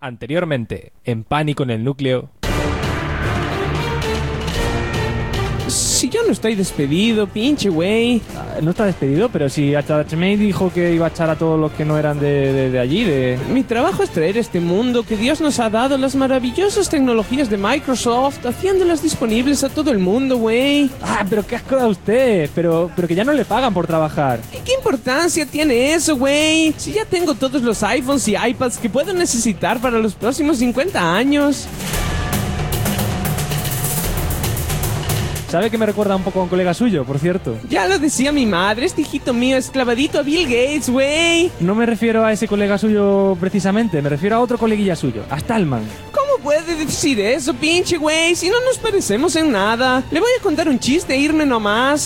Anteriormente, en Pánico en el Núcleo. Si yo no estoy despedido, pinche güey. No está despedido, pero si HMI dijo que iba a echar a todos los que no eran de allí, Mi trabajo es traer este mundo que Dios nos ha dado las maravillosas tecnologías de Microsoft, haciéndolas disponibles a todo el mundo, güey. Ah, pero qué asco da usted, pero que ya no le pagan por trabajar. ¿Y qué importancia tiene eso, güey? Si ya tengo todos los iPhones y iPads que puedo necesitar para los próximos 50 años. ¿Sabe que me recuerda un poco a un colega suyo, por cierto? Ya lo decía mi madre, este hijito mío es clavadito a Bill Gates, güey. No me refiero a ese colega suyo precisamente, me refiero a otro coleguilla suyo, a Stallman. ¿Cómo puede decir eso, pinche güey? Si no nos parecemos en nada. Le voy a contar un chiste e irme nomás.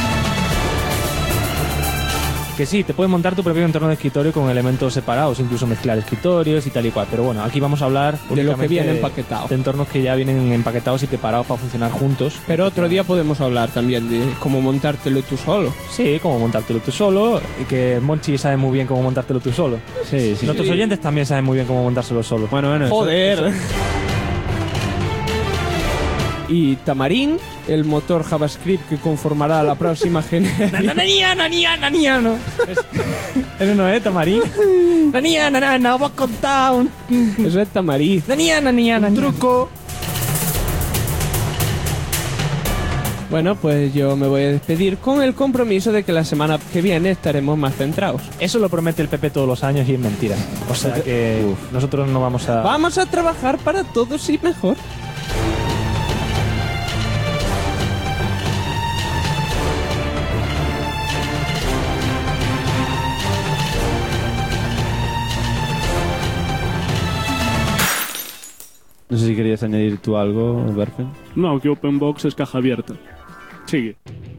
Que sí, te puedes montar tu propio entorno de escritorio con elementos separados, incluso mezclar escritorios y tal y cual. Pero bueno, aquí vamos a hablar de lo que viene empaquetado. De entornos que ya vienen empaquetados y preparados para funcionar juntos. Pero otro día podemos hablar también de cómo montártelo tú solo. Sí, cómo montártelo tú solo. Y que Monchi sabe muy bien cómo montártelo tú solo. Sí. Nuestros oyentes también saben muy bien cómo montárselo solo. Bueno. Joder. Y Tamarín, el motor JavaScript que conformará la próxima generación. No. Eso no es Tamarín. Voy a contar un... Eso es Tamarín. Un truco. Bueno, pues yo me voy a despedir con el compromiso de que la semana que viene estaremos más centrados. Eso lo promete el PP todos los años y es mentira. O sea que nosotros no vamos a... Vamos a trabajar para todos y mejor. No sé si querías añadir tú algo, Berfen. No, que OpenBox es caja abierta. Sigue.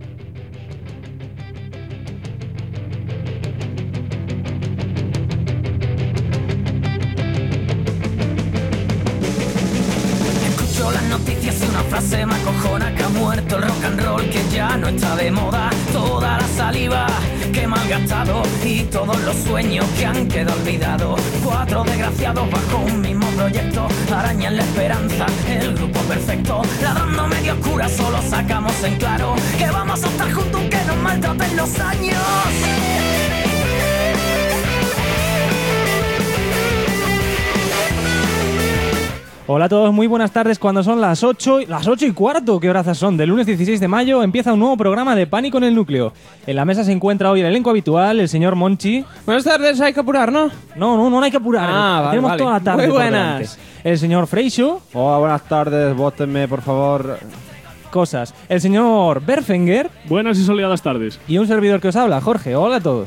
Escucho las noticias y una frase me acojona: que ha muerto el rock and roll, que ya no está de moda. Toda la saliva que me han gastado y todos los sueños que han quedado olvidados. 4 desgraciados bajo un mismo proyecto arañan la esperanza, el grupo perfecto. Ladrando medio oscura solo sacamos en claro que vamos a estar juntos aunque nos maltraten los años. Hola a todos, muy buenas tardes. Cuando son las 8:15, ¿qué horas son? Del lunes 16 de mayo empieza un nuevo programa de Pánico en el Núcleo. En la mesa se encuentra hoy el elenco habitual, el señor Monchi. Buenas tardes, hay que apurar, ¿no? No hay que apurar. Vale, tenemos vale. toda la tarde. Muy por buenas. delante. El señor Freixo. Hola, buenas tardes, vótenme, por favor. Cosas. El señor Berfenger. Buenas y soleadas tardes. Y un servidor que os habla, Jorge. Hola a todos.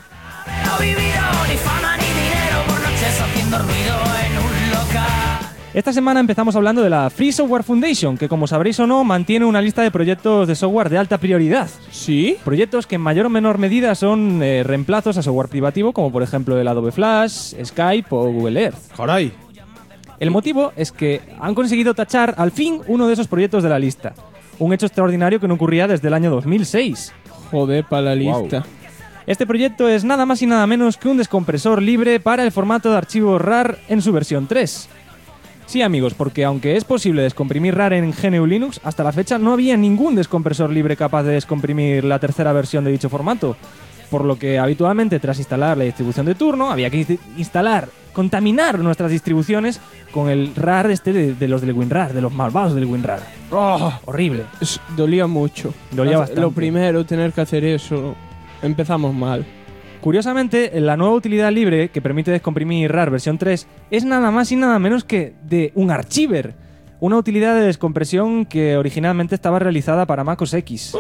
No vivido ni fama ni dinero por noches haciendo ruido en un local. Esta semana empezamos hablando de la Free Software Foundation, que como sabréis o no, mantiene una lista de proyectos de software de alta prioridad. ¿Sí? Proyectos que en mayor o menor medida son reemplazos a software privativo, como por ejemplo el Adobe Flash, Skype o Google Earth. ¡Caray! El motivo es que han conseguido tachar al fin uno de esos proyectos de la lista. Un hecho extraordinario que no ocurría desde el año 2006. Joder, para la lista. Wow. Este proyecto es nada más y nada menos que un descompresor libre para el formato de archivo RAR en su versión 3. Sí, amigos, porque aunque es posible descomprimir RAR en GNU Linux, hasta la fecha no había ningún descompresor libre capaz de descomprimir la tercera versión de dicho formato. Por lo que habitualmente, tras instalar la distribución de turno, había que contaminar nuestras distribuciones con el RAR de los del WinRAR, de los malvados del WinRAR. Oh, Horrible. dolía mucho. Dolía bastante. Lo primero, tener que hacer eso. Empezamos mal. Curiosamente, la nueva utilidad libre que permite descomprimir RAR versión 3 es nada más y nada menos que de un archiver, una utilidad de descompresión que originalmente estaba realizada para Mac OS X.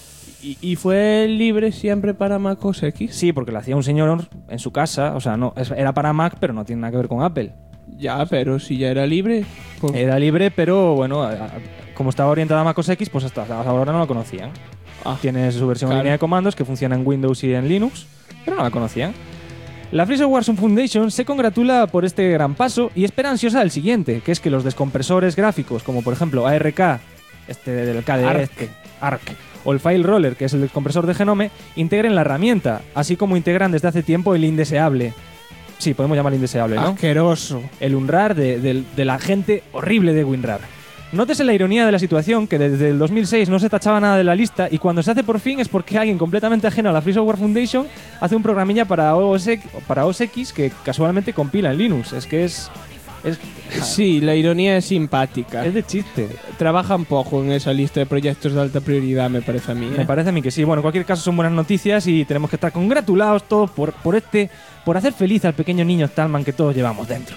¿Y fue libre siempre para Mac OS X? Sí, porque lo hacía un señor en su casa, o sea, no era para Mac, pero no tiene nada que ver con Apple. Ya, pero si ya era libre. Pues... Era libre, pero bueno, como estaba orientada a Mac OS X, pues hasta ahora no lo conocían. Tiene su versión en línea de comandos que funciona en Windows y en Linux, pero no la conocían. La Free Software Foundation se congratula por este gran paso y espera ansiosa el siguiente, que es que los descompresores gráficos, como por ejemplo ARK, del KDE, ARC, o el File Roller, que es el descompresor de Genome, integren la herramienta, así como integran desde hace tiempo el indeseable Sí, podemos llamarlo indeseable, ¿no? Asqueroso. El Unrar de la gente horrible de WinRAR. Nótese la ironía de la situación, que desde el 2006 no se tachaba nada de la lista y cuando se hace por fin es porque alguien completamente ajeno a la Free Software Foundation hace un programilla para OS X que casualmente compila en Linux. Es que es Sí, la ironía es simpática. de chiste. Trabajan poco en esa lista de proyectos de alta prioridad, me parece a mí. Me parece a mí que sí. Bueno, en cualquier caso son buenas noticias y tenemos que estar congratulados todos por hacer feliz al pequeño niño Stallman que todos llevamos dentro.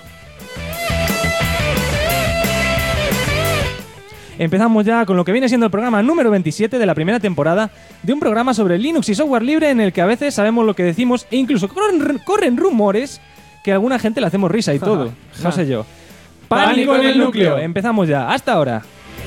Empezamos ya con lo que viene siendo el programa número 27 de la primera temporada de un programa sobre Linux y software libre en el que a veces sabemos lo que decimos e incluso corren rumores que a alguna gente le hacemos risa y todo. No sé yo. ¡Pánico en el núcleo! Empezamos ya. Hasta ahora.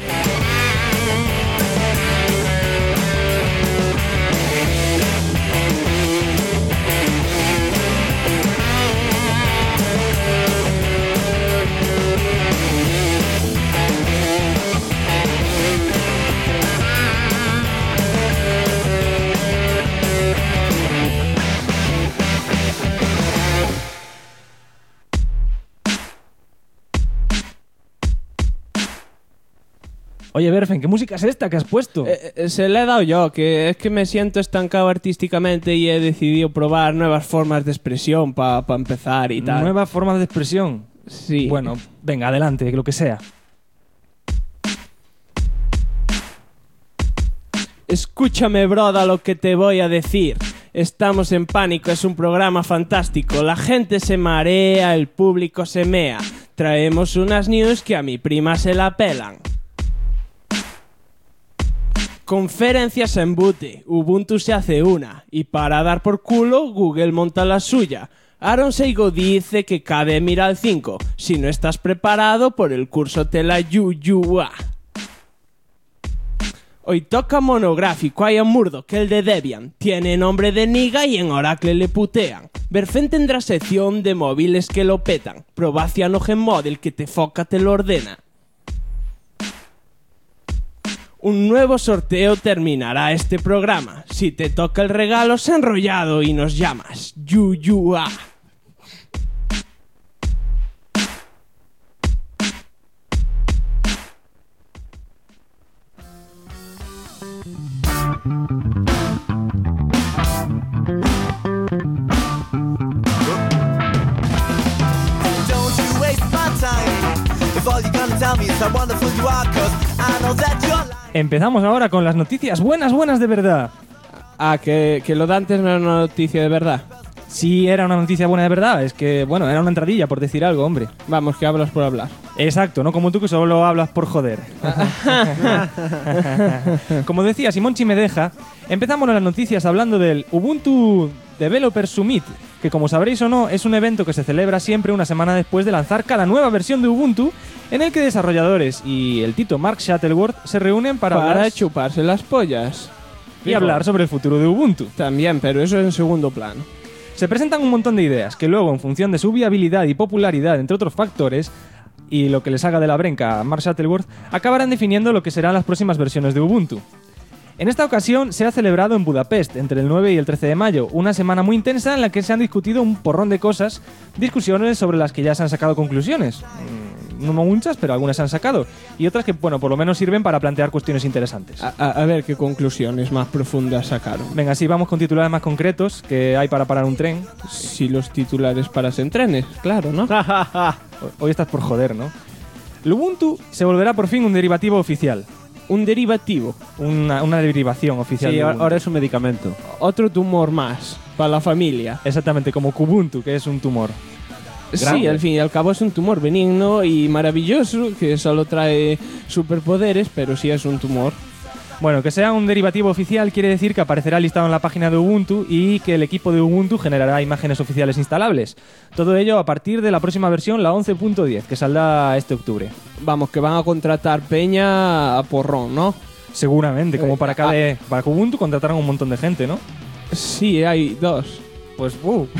Oye, Berfen, ¿qué música es esta que has puesto? Se la he dado yo, que es que me siento estancado artísticamente y he decidido probar nuevas formas de expresión para empezar y tal. Nuevas formas de expresión. Sí. Bueno, venga, adelante, lo que sea. Escúchame, broda, lo que te voy a decir. Estamos en Pánico, es un programa fantástico. La gente se marea, el público se mea. Traemos unas news que a mi prima se la pelan. Conferencias en Bute, Ubuntu se hace una, y para dar por culo, Google monta la suya. Aaron Seigo dice que KDE mira al 5, si no estás preparado por el curso te la yuyua. Hoy toca monográfico, Ian Murdoch, el de Debian, tiene nombre de niga y en Oracle le putean. Berfen tendrá sección de móviles que lo petan, Probacian o Gmodel que te foca te lo ordena. Un nuevo sorteo terminará este programa. Si te toca el regalo, se ha enrollado y nos llamas. Yuyua. Don't you waste my time. If all you're gonna tell me is how wonderful you are, 'cause I know that you're lying. Empezamos ahora con las noticias buenas de verdad. Ah, que lo de antes no era una noticia de verdad. Sí, era una noticia buena de verdad. Es que, bueno, era una entradilla por decir algo, hombre. Vamos, que hablas por hablar. Exacto, no como tú que solo hablas por joder. Como decía Simonchi me deja, empezamos las noticias hablando del Ubuntu Developer Summit, que como sabréis o no, es un evento que se celebra siempre una semana después de lanzar cada nueva versión de Ubuntu, en el que desarrolladores y el tito Mark Shuttleworth se reúnen para hablar chuparse las pollas. y hablar sobre el futuro de Ubuntu. También, pero eso en segundo plano. Se presentan un montón de ideas que luego, en función de su viabilidad y popularidad, entre otros factores, y lo que les haga de la brenca a Mark Shuttleworth, acabarán definiendo lo que serán las próximas versiones de Ubuntu. En esta ocasión se ha celebrado en Budapest, entre el 9 y el 13 de mayo, una semana muy intensa en la que se han discutido un porrón de cosas, discusiones sobre las que ya se han sacado conclusiones. No muchas, pero algunas se han sacado. Y otras que, bueno, por lo menos sirven para plantear cuestiones interesantes. A ver qué conclusiones más profundas sacaron. Venga, sí, vamos con titulares más concretos que hay para parar un tren. Si los titulares parasen trenes, claro, ¿no? Hoy estás por joder, ¿no? El Ubuntu se volverá por fin un derivativo oficial. Un derivativo. Una derivación oficial. Sí, de Ubuntu. ahora es un medicamento. Otro tumor más para la familia. Exactamente, como Kubuntu, que es un tumor. Sí, Grande. al fin y al cabo es un tumor benigno y maravilloso que solo trae superpoderes, pero sí es un tumor. Bueno, que sea un derivativo oficial quiere decir que aparecerá listado en la página de Ubuntu y que el equipo de Ubuntu generará imágenes oficiales instalables. Todo ello a partir de la próxima versión, la 11.10, que saldrá este octubre. Vamos, que van a contratar peña a porrón, ¿no? Seguramente, como para Ubuntu contrataron un montón de gente, ¿no? Sí, hay dos. Pues,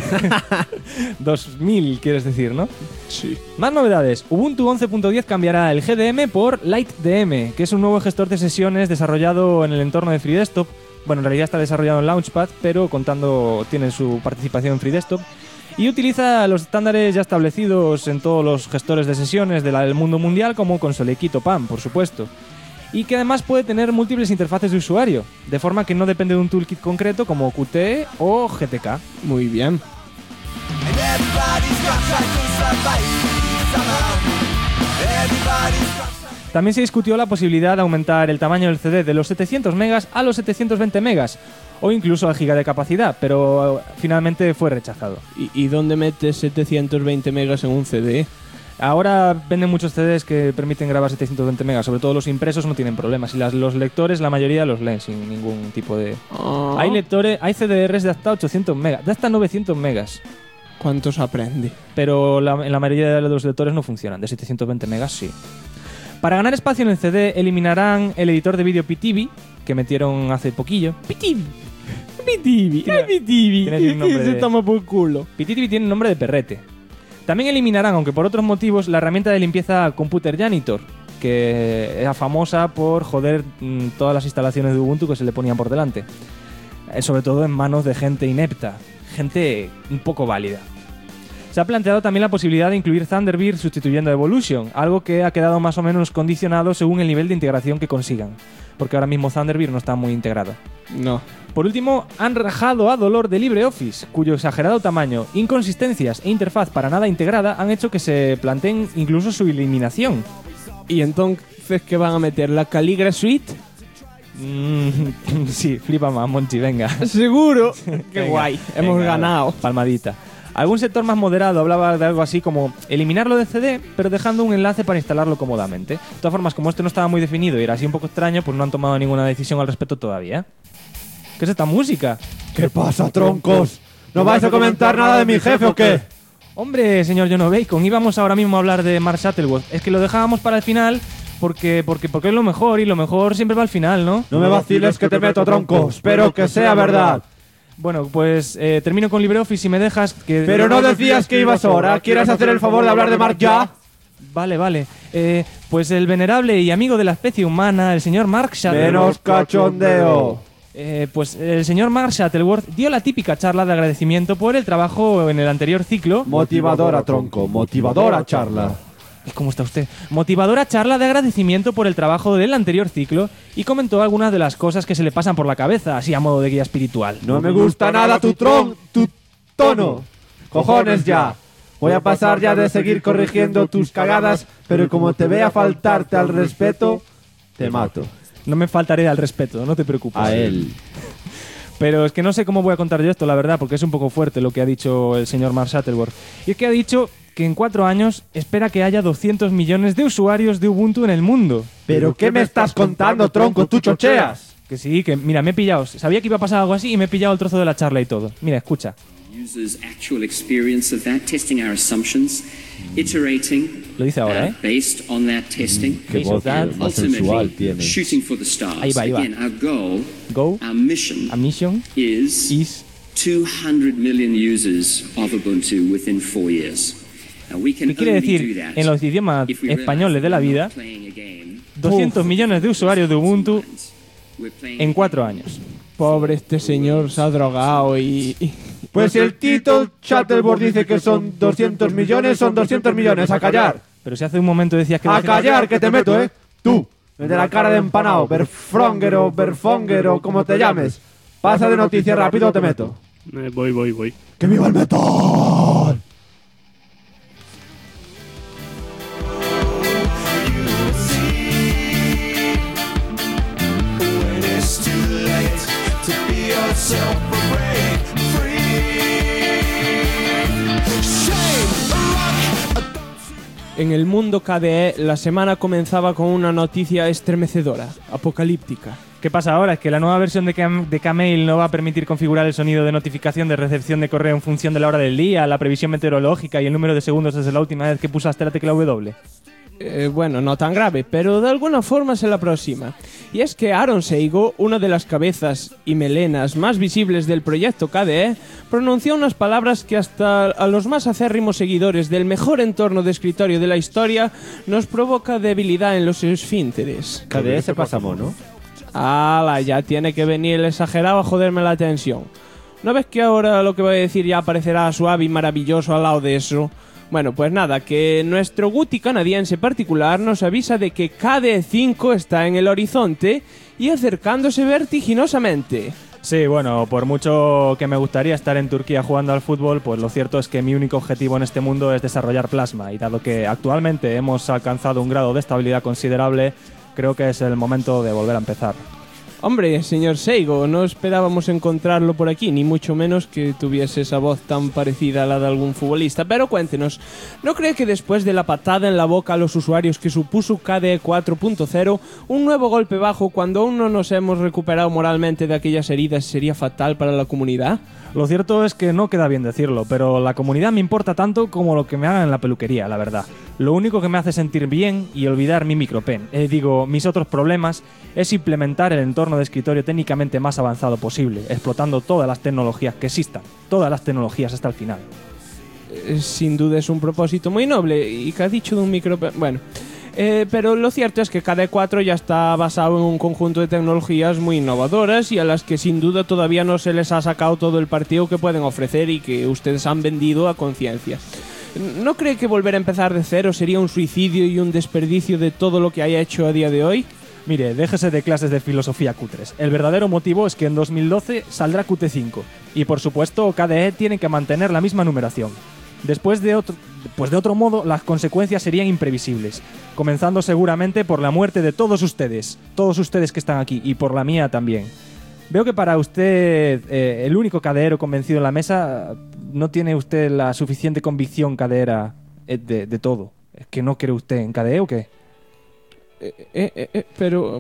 2000 quieres decir, ¿no? Sí. Más novedades. Ubuntu 11.10 cambiará el GDM por LightDM, que es un nuevo gestor de sesiones desarrollado en el entorno de FreeDesktop. Bueno, en realidad está desarrollado en Launchpad, pero tiene su participación en FreeDesktop. y utiliza los estándares ya establecidos en todos los gestores de sesiones del mundo mundial, como Consolequito PAM, por supuesto. Y que además puede tener múltiples interfaces de usuario, de forma que no depende de un toolkit concreto como Qt o GTK. Muy bien. And everybody's got trying to survive somehow. Everybody's got. También se discutió la posibilidad de aumentar el tamaño del CD de los 700 megas a los 720 megas, o incluso al giga de capacidad, pero finalmente fue rechazado. ¿Y dónde metes 720 megas en un CD? Ahora venden muchos CDs que permiten grabar 720 megas, sobre todo los impresos no tienen problemas, y los lectores la mayoría los leen sin ningún tipo de... Hay lectores, hay CDRs de hasta 800 megas, de hasta 900 megas. ¿Cuántos aprende? Pero en la mayoría de los lectores no funcionan, de 720 megas sí. Para ganar espacio en el CD eliminarán el editor de vídeo PTV, que metieron hace poquillo. PTV. Tiene un nombre Se de... toma por culo. PTV tiene nombre de perrete. También eliminarán, aunque por otros motivos, la herramienta de limpieza Computer Janitor, que era famosa por joder todas las instalaciones de Ubuntu que se le ponían por delante. Sobre todo en manos de gente inepta, gente un poco válida. Se ha planteado también la posibilidad de incluir Thunderbird sustituyendo a Evolution, algo que ha quedado más o menos condicionado según el nivel de integración que consigan, porque ahora mismo Thunderbird no está muy integrado. No. Por último, han rajado a dolor de LibreOffice, cuyo exagerado tamaño, inconsistencias e interfaz para nada integrada han hecho que se planteen incluso su eliminación. ¿Y entonces qué van a meter? ¿La Caligra Suite? Sí, flipa más, Monchi, venga. ¿Seguro? Qué Venga, guay, hemos venga, ganado. Palmadita. Algún sector más moderado hablaba de algo así como eliminarlo de CD, pero dejando un enlace para instalarlo cómodamente. De todas formas, como esto no estaba muy definido y era así un poco extraño, pues no han tomado ninguna decisión al respecto todavía. ¿Qué es esta música? ¿Qué pasa, troncos? ¿No vais a comentar nada de mi jefe o qué? Hombre, señor Jono Bacon, íbamos ahora mismo a hablar de Mark Shuttleworth. Es que lo dejábamos para el final porque es lo mejor y lo mejor siempre va al final, ¿no? No me vaciles que te meto, tronco. Espero que sea verdad. Bueno, pues termino con LibreOffice si me dejas. Pero no decías que ibas ahora. ¿Quieres hacer el favor de hablar de Mark ya? Vale. Pues el venerable y amigo de la especie humana, el señor Mark Shuttleworth. Menos cachondeo. Pues el señor Mark Shuttleworth dio la típica charla de agradecimiento por el trabajo en el anterior ciclo. Motivadora, tronco. Motivadora charla. ¿Cómo está usted? Motivadora charla de agradecimiento por el trabajo del anterior ciclo y comentó algunas de las cosas que se le pasan por la cabeza, así a modo de guía espiritual. No me gusta nada tu tono. Cojones ya. Voy a pasar ya de seguir corrigiendo tus cagadas, pero como te vea faltarte al respeto, te mato. No me faltaré al respeto, no te preocupes. A él. Pero es que no sé cómo voy a contar yo esto, la verdad, porque es un poco fuerte lo que ha dicho el señor Mark Shuttleworth. Y es que ha dicho que en 4 años espera que haya 200 millones de usuarios de Ubuntu en el mundo. ¿Pero qué me estás contando, tronco? ¿Tú chocheas? Que sí, que mira, me he pillado. Sabía que iba a pasar algo así y me he pillado el trozo de la charla y todo. Mira, escucha. Users' actual experience of that, testing our assumptions, iterating Lo dice ahora, based on that testing, Qué voz and más sensual ultimately tiene. shooting for the stars. Ahí va. Again, our goal, Go, our mission a mission, is 200 million users of Ubuntu within 4 years. Now, we can ¿Qué quiere only decir do that en los idiomas if we realize españoles de la that we're vida? not playing a game. 200 millones de usuarios de Ubuntu We're playing en 4 años. Pobre este señor, se ha drogado y... Pues si el Tito Shuttleworth dice que son 200 millones, son 200 millones. ¡A callar! Pero si hace un momento decías que... ¡A callar, que te meto, eh! Tú, el de la cara de empanado, Berfonger o como te llames. Pasa de noticias rápido o te meto. Voy. ¡Que viva el metal! En el mundo KDE, la semana comenzaba con una noticia estremecedora, apocalíptica. ¿Qué pasa ahora? Es que la nueva versión de Kmail no va a permitir configurar el sonido de notificación de recepción de correo en función de la hora del día, la previsión meteorológica y el número de segundos desde la última vez que pulsaste la tecla W. Bueno, no tan grave, pero de alguna forma se le aproxima. Y es que Aaron Seigo, una de las cabezas y melenas más visibles del proyecto KDE, pronunció unas palabras que hasta a los más acérrimos seguidores del mejor entorno de escritorio de la historia nos provoca debilidad en los esfínteres. KDE se pasa mono. ¡Hala! Ya tiene que venir el exagerado a joderme la atención. ¿No ves que ahora lo que voy a decir ya parecerá suave y maravilloso al lado de eso? Bueno, pues nada, que nuestro Guti canadiense particular nos avisa de que KDE5 está en el horizonte y acercándose vertiginosamente. Sí, bueno, por mucho que me gustaría estar en Turquía jugando al fútbol, pues lo cierto es que mi único objetivo en este mundo es desarrollar plasma, y dado que actualmente hemos alcanzado un grado de estabilidad considerable, creo que es el momento de volver a empezar. Hombre, señor Seigo, no esperábamos encontrarlo por aquí, ni mucho menos que tuviese esa voz tan parecida a la de algún futbolista. Pero cuéntenos, ¿no cree que después de la patada en la boca a los usuarios que supuso KDE 4.0, un nuevo golpe bajo cuando aún no nos hemos recuperado moralmente de aquellas heridas sería fatal para la comunidad? Lo cierto es que no queda bien decirlo, pero la comunidad me importa tanto como lo que me hagan en la peluquería, la verdad. Lo único que me hace sentir bien y olvidar mi micropen, mis otros problemas, es implementar el entorno de escritorio técnicamente más avanzado posible, explotando todas las tecnologías que existan, todas las tecnologías hasta el final. Sin duda es un propósito muy noble. ¿Y qué ha dicho de un micropen? Bueno... pero lo cierto es que KDE 4 ya está basado en un conjunto de tecnologías muy innovadoras y a las que sin duda todavía no se les ha sacado todo el partido que pueden ofrecer y que ustedes han vendido a conciencia. ¿No cree que volver a empezar de cero sería un suicidio y un desperdicio de todo lo que haya hecho a día de hoy? Mire, déjese de clases de filosofía cutres. El verdadero motivo es que en 2012 saldrá Qt5 y por supuesto KDE tiene que mantener la misma numeración. Después de otro modo, las consecuencias serían imprevisibles, comenzando seguramente por la muerte de todos ustedes que están aquí, y por la mía también. Veo que para usted, el único cadeero convencido en la mesa, no tiene usted la suficiente convicción cadeera de todo. ¿Es que no cree usted en KDE o qué? Pero...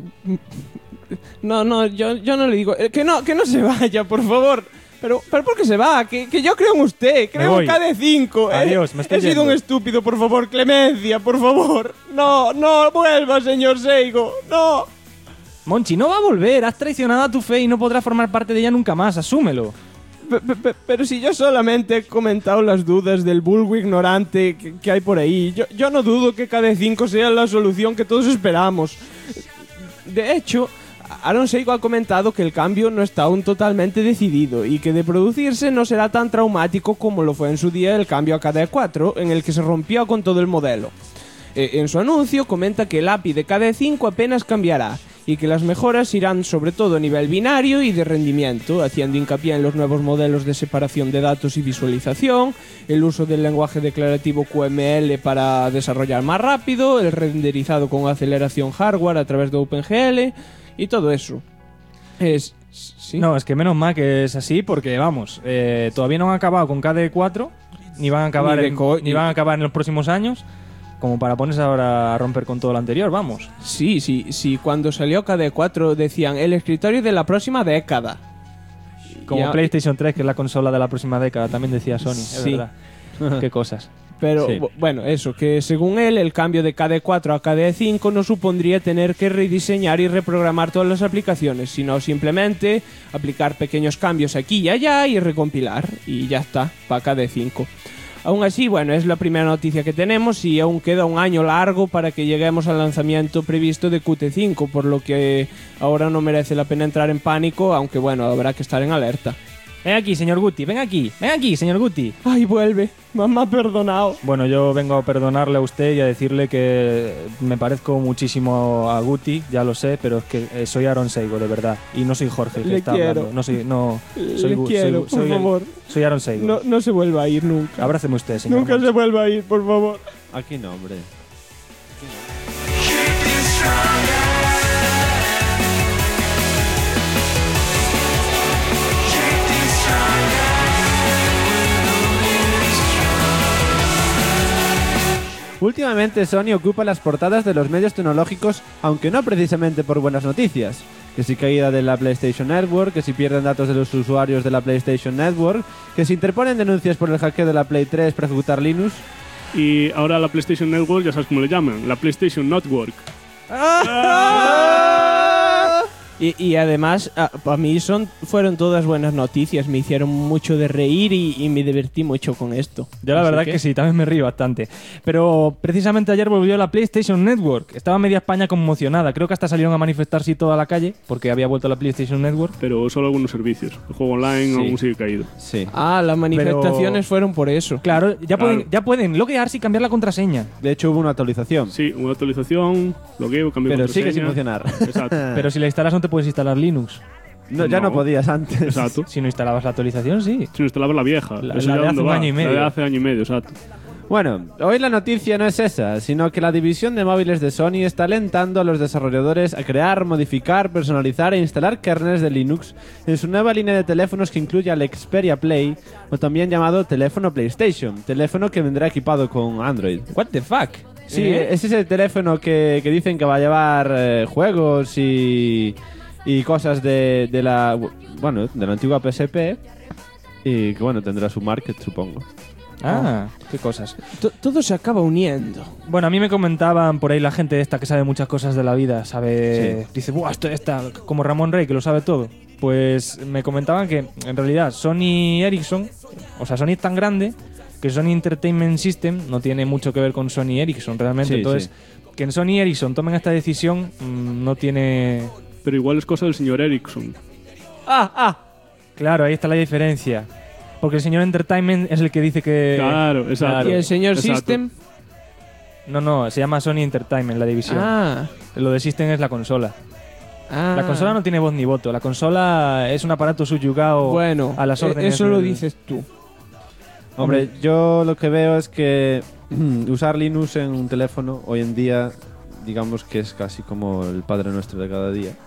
No, yo no le digo... Que no se vaya, por favor. Pero ¿por qué se va? Que yo creo en usted, creo en KDE5. Adiós, me estoy He sido un estúpido, por favor, clemencia, por favor. No vuelva, señor Seigo, no. Monchi, no va a volver, has traicionado a tu fe y no podrás formar parte de ella nunca más, asúmelo. Pero si yo solamente he comentado las dudas del vulgo ignorante que hay por ahí, yo no dudo que KDE5 sea la solución que todos esperamos. De hecho... Aaron Seigo ha comentado que el cambio no está aún totalmente decidido y que de producirse no será tan traumático como lo fue en su día el cambio a KDE 4, en el que se rompió con todo el modelo. En su anuncio comenta que el API de KDE 5 apenas cambiará y que las mejoras irán sobre todo a nivel binario y de rendimiento, haciendo hincapié en los nuevos modelos de separación de datos y visualización, el uso del lenguaje declarativo QML para desarrollar más rápido, el renderizado con aceleración hardware a través de OpenGL... y todo eso. ¿Sí? No, es que menos mal que es así porque, vamos, todavía no han acabado con KDE 4, ni van a acabar en los próximos años, como para ponerse ahora a romper con todo lo anterior, vamos. Sí, cuando salió KDE 4 decían el escritorio de la próxima década. Como PlayStation 3, que es la consola de la próxima década, también decía Sony, es verdad. Qué cosas. Pero, sí. Bueno, eso, que según él, el cambio de KDE 4 a KDE 5 no supondría tener que rediseñar y reprogramar todas las aplicaciones, sino simplemente aplicar pequeños cambios aquí y allá y recompilar, y ya está, para KDE 5. Aún así, bueno, es la primera noticia que tenemos y aún queda un año largo para que lleguemos al lanzamiento previsto de Qt5, por lo que ahora no merece la pena entrar en pánico, aunque bueno, habrá que estar en alerta. Ven aquí, señor Guti, ven aquí, señor Guti. Ay, vuelve, mamá ha perdonado. Bueno, yo vengo a perdonarle a usted y a decirle que me parezco muchísimo a Guti, ya lo sé, pero es que soy Aaron Seigo, de verdad, y no soy Jorge que está hablando. Por favor. Soy Aaron Seigo. No se vuelva a ir nunca. Abráceme usted, señor. Nunca se vuelva a ir, por favor. Aquí no, hombre. Últimamente Sony ocupa las portadas de los medios tecnológicos, aunque no precisamente por buenas noticias. Que si caída de la PlayStation Network, que si pierden datos de los usuarios de la PlayStation Network, que si interponen denuncias por el hackeo de la Play 3 para ejecutar Linux. Y ahora la PlayStation Network, ya sabes cómo le llaman, la PlayStation Network. Y además, para mí fueron todas buenas noticias. Me hicieron mucho de reír y me divertí mucho con esto. Yo la verdad que sí, también me río bastante. Pero precisamente ayer volvió la PlayStation Network. Estaba media España conmocionada. Creo que hasta salieron a manifestarse y toda la calle porque había vuelto la PlayStation Network. Pero solo algunos servicios. El juego online aún sigue caído. Sí. Las manifestaciones fueron por eso. Claro, ya pueden loguearse y cambiar la contraseña. De hecho, hubo una actualización. Sí, una actualización, logueo, cambio de Pero sigue sin contraseña. funcionar. Exacto. Pero si la instalas no te puedes instalar Linux. No, ya no podías antes. Exacto. Si no instalabas la actualización, sí. Si no instalabas la vieja. La Eso de ya hace dónde un va. año y medio. La de hace año y medio, exacto. Bueno, hoy la noticia no es esa, sino que la división de móviles de Sony está alentando a los desarrolladores a crear, modificar, personalizar e instalar kernels de Linux en su nueva línea de teléfonos que incluye al Xperia Play, o también llamado teléfono PlayStation, teléfono que vendrá equipado con Android. What the fuck? Sí, ese es el teléfono que dicen que va a llevar juegos y cosas de la antigua PSP y que bueno, tendrá su market, supongo. Qué cosas. Todo se acaba uniendo. Bueno, a mí me comentaban por ahí la gente esta que sabe muchas cosas de la vida, dice, buah, esto está como Ramón Rey, que lo sabe todo. Pues me comentaban que en realidad Sony Ericsson, o sea, Sony es tan grande que Sony Entertainment System no tiene mucho que ver con Sony Ericsson realmente. Sí, entonces, que en Sony Ericsson tomen esta decisión no tiene... Pero igual es cosa del señor Ericsson. Claro, ahí está la diferencia. Porque el señor Entertainment es el que dice que... Claro, exacto. ¿Y el señor Exacto. System? No, se llama Sony Entertainment la división. Lo de System es la consola. La consola no tiene voz ni voto. La consola es un aparato subyugado Bueno, a las órdenes. eso lo dices tú. Hombre, yo lo que veo es que usar Linux en un teléfono hoy en día, digamos que es casi como el Padre Nuestro de cada día.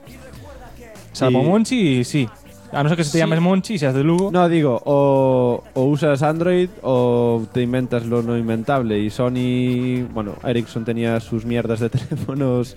Salvo Y- Monchi, sí. A no ser que se te llames Monchi y seas de Lugo. No, digo, o usas Android o te inventas lo no inventable. Y Sony, bueno, Ericsson tenía sus mierdas de teléfonos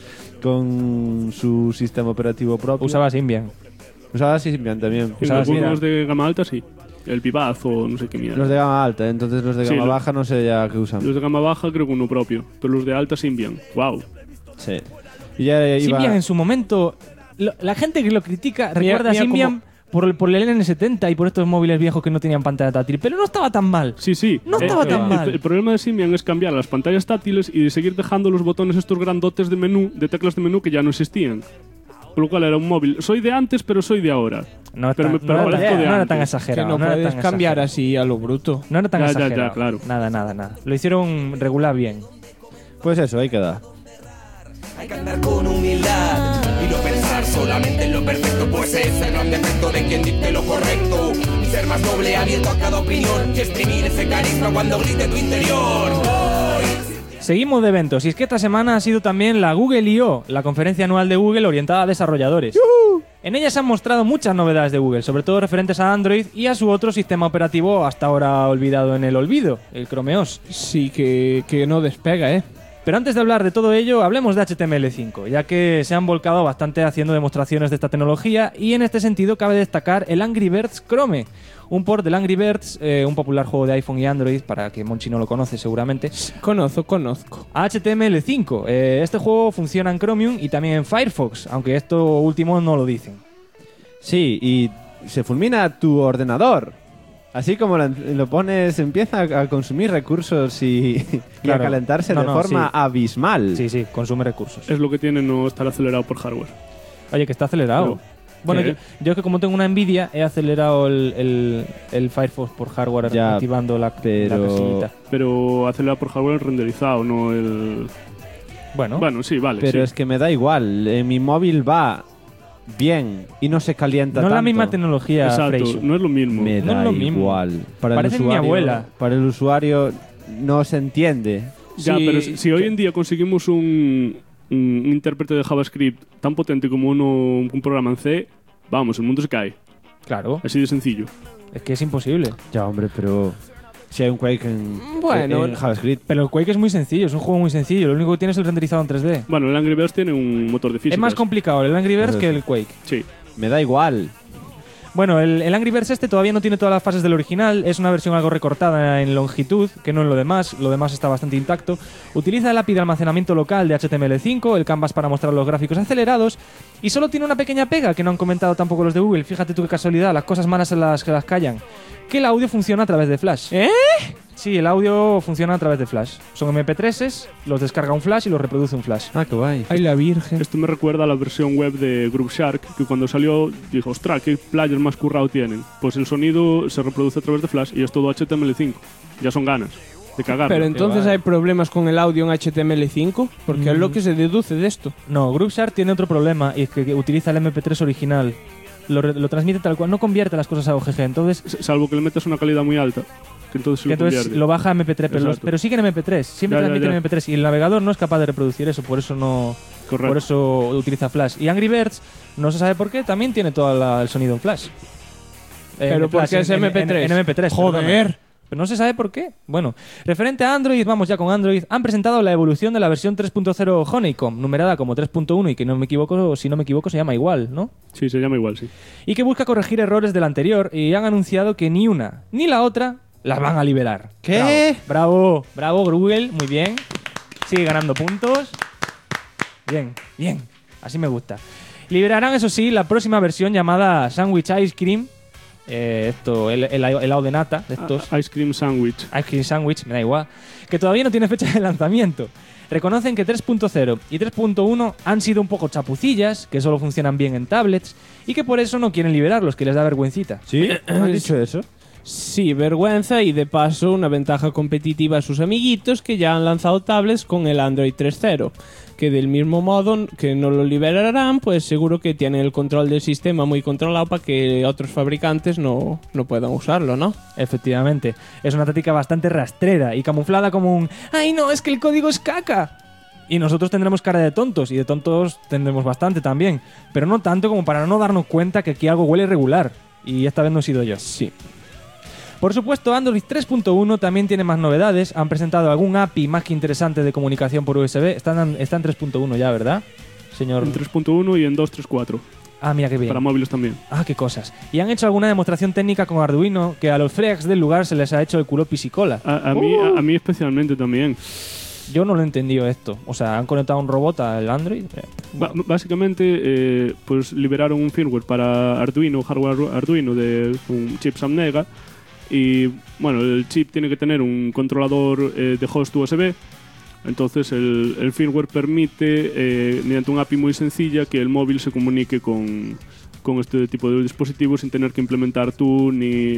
con su sistema operativo propio. Usaba Symbian. Usaba Symbian también. Y Usaba algunos Symbian. de gama alta sí. El Pipaz o no sé qué mierda. Los de gama alta, entonces los de Sí, gama lo- baja no sé ya qué usan. Los de gama baja creo que uno propio. Pero los de alta Symbian. Wow. Sí. Y ya iba... Symbian en su momento... la gente que lo critica recuerda a mira Symbian por el N70 y por estos móviles viejos que no tenían pantalla táctil. Pero no estaba tan mal. Sí, sí. No estaba tan mal. El problema de Symbian es cambiar las pantallas táctiles y de seguir dejando los botones estos grandotes de menú, de teclas de menú que ya no existían. Con lo cual era un móvil. Soy de antes, pero soy de ahora. No, Pero tan- me- pero no era, parezco de no era antes. tan Que exagerado. no era puedes tan cambiar exagerado. así a lo bruto. No era tan Ya, exagerado. claro. Nada. Lo hicieron regular bien. Pues eso, ahí queda. Hay que andar con humildad y no pensar solamente en lo perfecto, pues es el gran defecto de quien dice lo correcto. Ser más noble, abierto a cada opinión y exprimir ese carisma cuando grite tu interior. Seguimos de eventos y es que esta semana ha sido también la Google I.O., la conferencia anual de Google orientada a desarrolladores. En ella se han mostrado muchas novedades de Google, sobre todo referentes a Android y a su otro sistema operativo hasta ahora olvidado en el olvido, el Chrome OS. Sí, que no despega, Pero antes de hablar de todo ello, hablemos de HTML5, ya que se han volcado bastante haciendo demostraciones de esta tecnología y en este sentido cabe destacar el Angry Birds Chrome, un port del Angry Birds, un popular juego de iPhone y Android, para que Monchi no lo conoce seguramente, Conozco. a HTML5. Este juego funciona en Chromium y también en Firefox, aunque esto último no lo dicen. Sí, y se fulmina tu ordenador. Así como lo pones, empieza a consumir recursos y Claro. a calentarse No, de no, forma sí. abismal. Sí, consume recursos. Es lo que tiene no estar acelerado por hardware. Oye, que está acelerado. Pero, Bueno, ¿qué? yo es que como tengo una Nvidia, he acelerado el Firefox por hardware Ya, activando la pero- pestañita. Pero acelerado por hardware renderizado, no el... Bueno, Bueno, sí, vale. Pero sí. es que me da igual. Mi móvil va bien y no se calienta no es tanto. la misma tecnología, Exacto, Freixo. no es lo mismo. Me No da es lo mismo. igual. Para Parecen el mi usuario, abuela. Para el usuario no se entiende. Ya, Sí, pero si hoy en día conseguimos un intérprete de JavaScript tan potente como un programa en C, vamos, el mundo se cae. Claro, Así de sencillo. es que es imposible. Ya, hombre, pero si hay un Quake en, Bueno, en JavaScript. Pero el Quake es muy sencillo, es un juego muy sencillo. Lo único que tiene es el renderizado en 3D. Bueno, el Angry Birds tiene un motor de física. Es más complicado el Angry Birds Eso que sí. el Quake. Sí. Me da igual. Bueno, el Angry Birds todavía no tiene todas las fases del original, es una versión algo recortada en longitud, que no en lo demás está bastante intacto. Utiliza el API de almacenamiento local de HTML5, el canvas para mostrar los gráficos acelerados, y solo tiene una pequeña pega que no han comentado tampoco los de Google, fíjate tú qué casualidad, las cosas malas en las que las callan, que el audio funciona a través de Flash. Sí, el audio funciona a través de Flash. Son MP3s, los descarga un Flash y los reproduce un Flash. Ah, qué guay. Ay, la virgen. Esto me recuerda a la versión web de Groove Shark, que cuando salió dijo, ostras, qué player más currado tienen. Pues el sonido se reproduce a través de Flash y es todo HTML5. Ya son ganas de cagar. Pero entonces hay problemas con el audio en HTML5, porque es lo que se deduce de esto. No, Groove Shark tiene otro problema y es que utiliza el MP3 original. Lo transmite tal cual, no convierte las cosas a OGG, entonces... Salvo que le metas una calidad muy alta. Que entonces lo baja a MP3, pero sigue en MP3, siempre transmite en MP3 y el navegador no es capaz de reproducir eso, por eso no. Correcto. Por eso utiliza Flash. Y Angry Birds, no se sabe por qué, también tiene todo el sonido en Flash. Pero porque es MP3. En MP3. Joder. Perdona. Pero no se sabe por qué. Bueno, referente a Android, vamos ya con Android, han presentado la evolución de la versión 3.0 Honeycomb, numerada como 3.1 y que si no me equivoco se llama igual, ¿no? Sí, se llama igual, sí. Y que busca corregir errores del anterior y han anunciado que ni una ni la otra las van a liberar. ¿Qué? Bravo, Google, muy bien. Sigue ganando puntos. Bien, así me gusta. Liberarán, eso sí, la próxima versión llamada Sandwich Ice Cream. El helado de nata de estos. Ice Cream Sandwich. Ice Cream Sandwich, me da igual. Que todavía no tiene fecha de lanzamiento. Reconocen que 3.0 y 3.1 han sido un poco chapucillas, que solo funcionan bien en tablets, y que por eso no quieren liberarlos, que les da vergüencita. ¿Sí? ¿Han dicho eso? Sí, vergüenza y de paso una ventaja competitiva a sus amiguitos que ya han lanzado tablets con el Android 3.0, que del mismo modo que no lo liberarán, pues seguro que tienen el control del sistema muy controlado para que otros fabricantes no puedan usarlo, ¿no? Efectivamente, es una táctica bastante rastrera y camuflada como un ¡ay no, es que el código es caca! Y nosotros tendremos cara de tontos, y de tontos tendremos bastante también, pero no tanto como para no darnos cuenta que aquí algo huele irregular, y esta vez no he sido yo. Sí. Por supuesto, Android 3.1 también tiene más novedades. Han presentado algún API más que interesante de comunicación por USB. Está en 3.1 ya, ¿verdad, señor? En 3.1 y en 2.3.4. Ah, mira qué bien. Para móviles también. Ah, qué cosas. Y han hecho alguna demostración técnica con Arduino que a los freaks del lugar se les ha hecho el culo pisicola. A mí especialmente también. Yo no lo he entendido esto. O sea, han conectado un robot al Android. Básicamente, pues liberaron un firmware para Arduino, hardware Arduino de un chip Samnega. Y bueno, el chip tiene que tener un controlador de host USB. Entonces el firmware permite, mediante un API muy sencilla, que el móvil se comunique con este tipo de dispositivos sin tener que implementar tú ni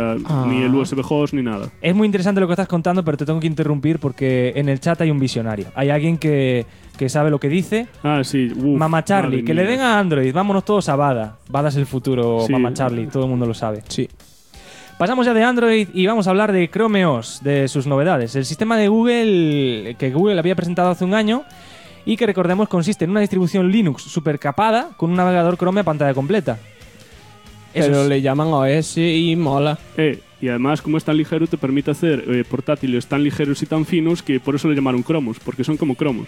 el USB host ni nada. Es muy interesante lo que estás contando, pero te tengo que interrumpir porque en el chat hay un visionario. Hay alguien que sabe lo que dice. Ah, sí. Mamá Charlie, que le den a Android. Vámonos todos a Bada. Bada es el futuro, sí. Mamá Charlie. Todo el mundo lo sabe. Sí. Pasamos ya de Android y vamos a hablar de Chrome OS, de sus novedades. El sistema de Google, que Google había presentado hace un año y que, recordemos, consiste en una distribución Linux super capada con un navegador Chrome a pantalla completa. Pero le llaman OS y mola. Y además, como es tan ligero, te permite hacer portátiles tan ligeros y tan finos que por eso le llamaron cromos, porque son como cromos.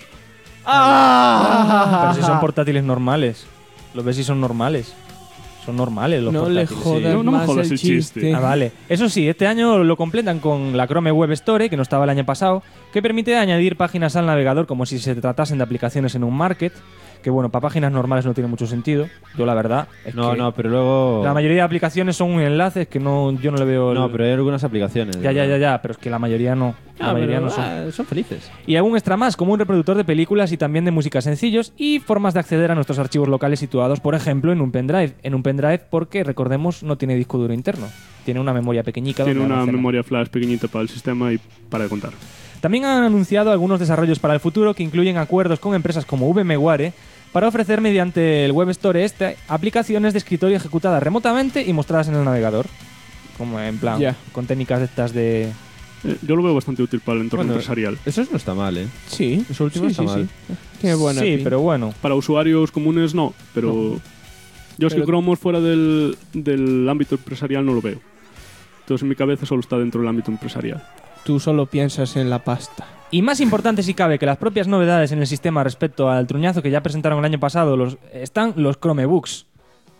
Pero si son portátiles normales. Los ves si son normales. Son normales los portátiles. No le jodas no me jodas el chiste. Ah, vale. Eso sí, este año lo completan con la Chrome Web Store, que no estaba el año pasado, que permite añadir páginas al navegador como si se tratasen de aplicaciones en un market. Que bueno, para páginas normales no tiene mucho sentido. Yo la verdad es que pero luego... la mayoría de aplicaciones son enlaces que yo no le veo... No, pero hay algunas aplicaciones. Ya, pero es que la mayoría no. La mayoría no son felices. Y algún extra más, como un reproductor de películas y también de música sencillos y formas de acceder a nuestros archivos locales situados, por ejemplo, en un pendrive. En un pendrive porque, recordemos, no tiene disco duro interno. Tiene una memoria pequeñica. Tiene una memoria flash pequeñita para el sistema y para de contar. También han anunciado algunos desarrollos para el futuro que incluyen acuerdos con empresas como VMware para ofrecer mediante el Web Store aplicaciones de escritorio ejecutadas remotamente y mostradas en el navegador. Como en plan, con técnicas de estas de... Yo lo veo bastante útil para el entorno empresarial. Eso no está mal, ¿eh? Sí. Eso último está mal. Qué buena sí, pero bueno. Para usuarios comunes no, pero... Yo es que Chrome fuera del ámbito empresarial no lo veo. Entonces en mi cabeza solo está dentro del ámbito empresarial. Tú solo piensas en la pasta. Y más importante si cabe que las propias novedades en el sistema respecto al truñazo que ya presentaron el año pasado están los Chromebooks.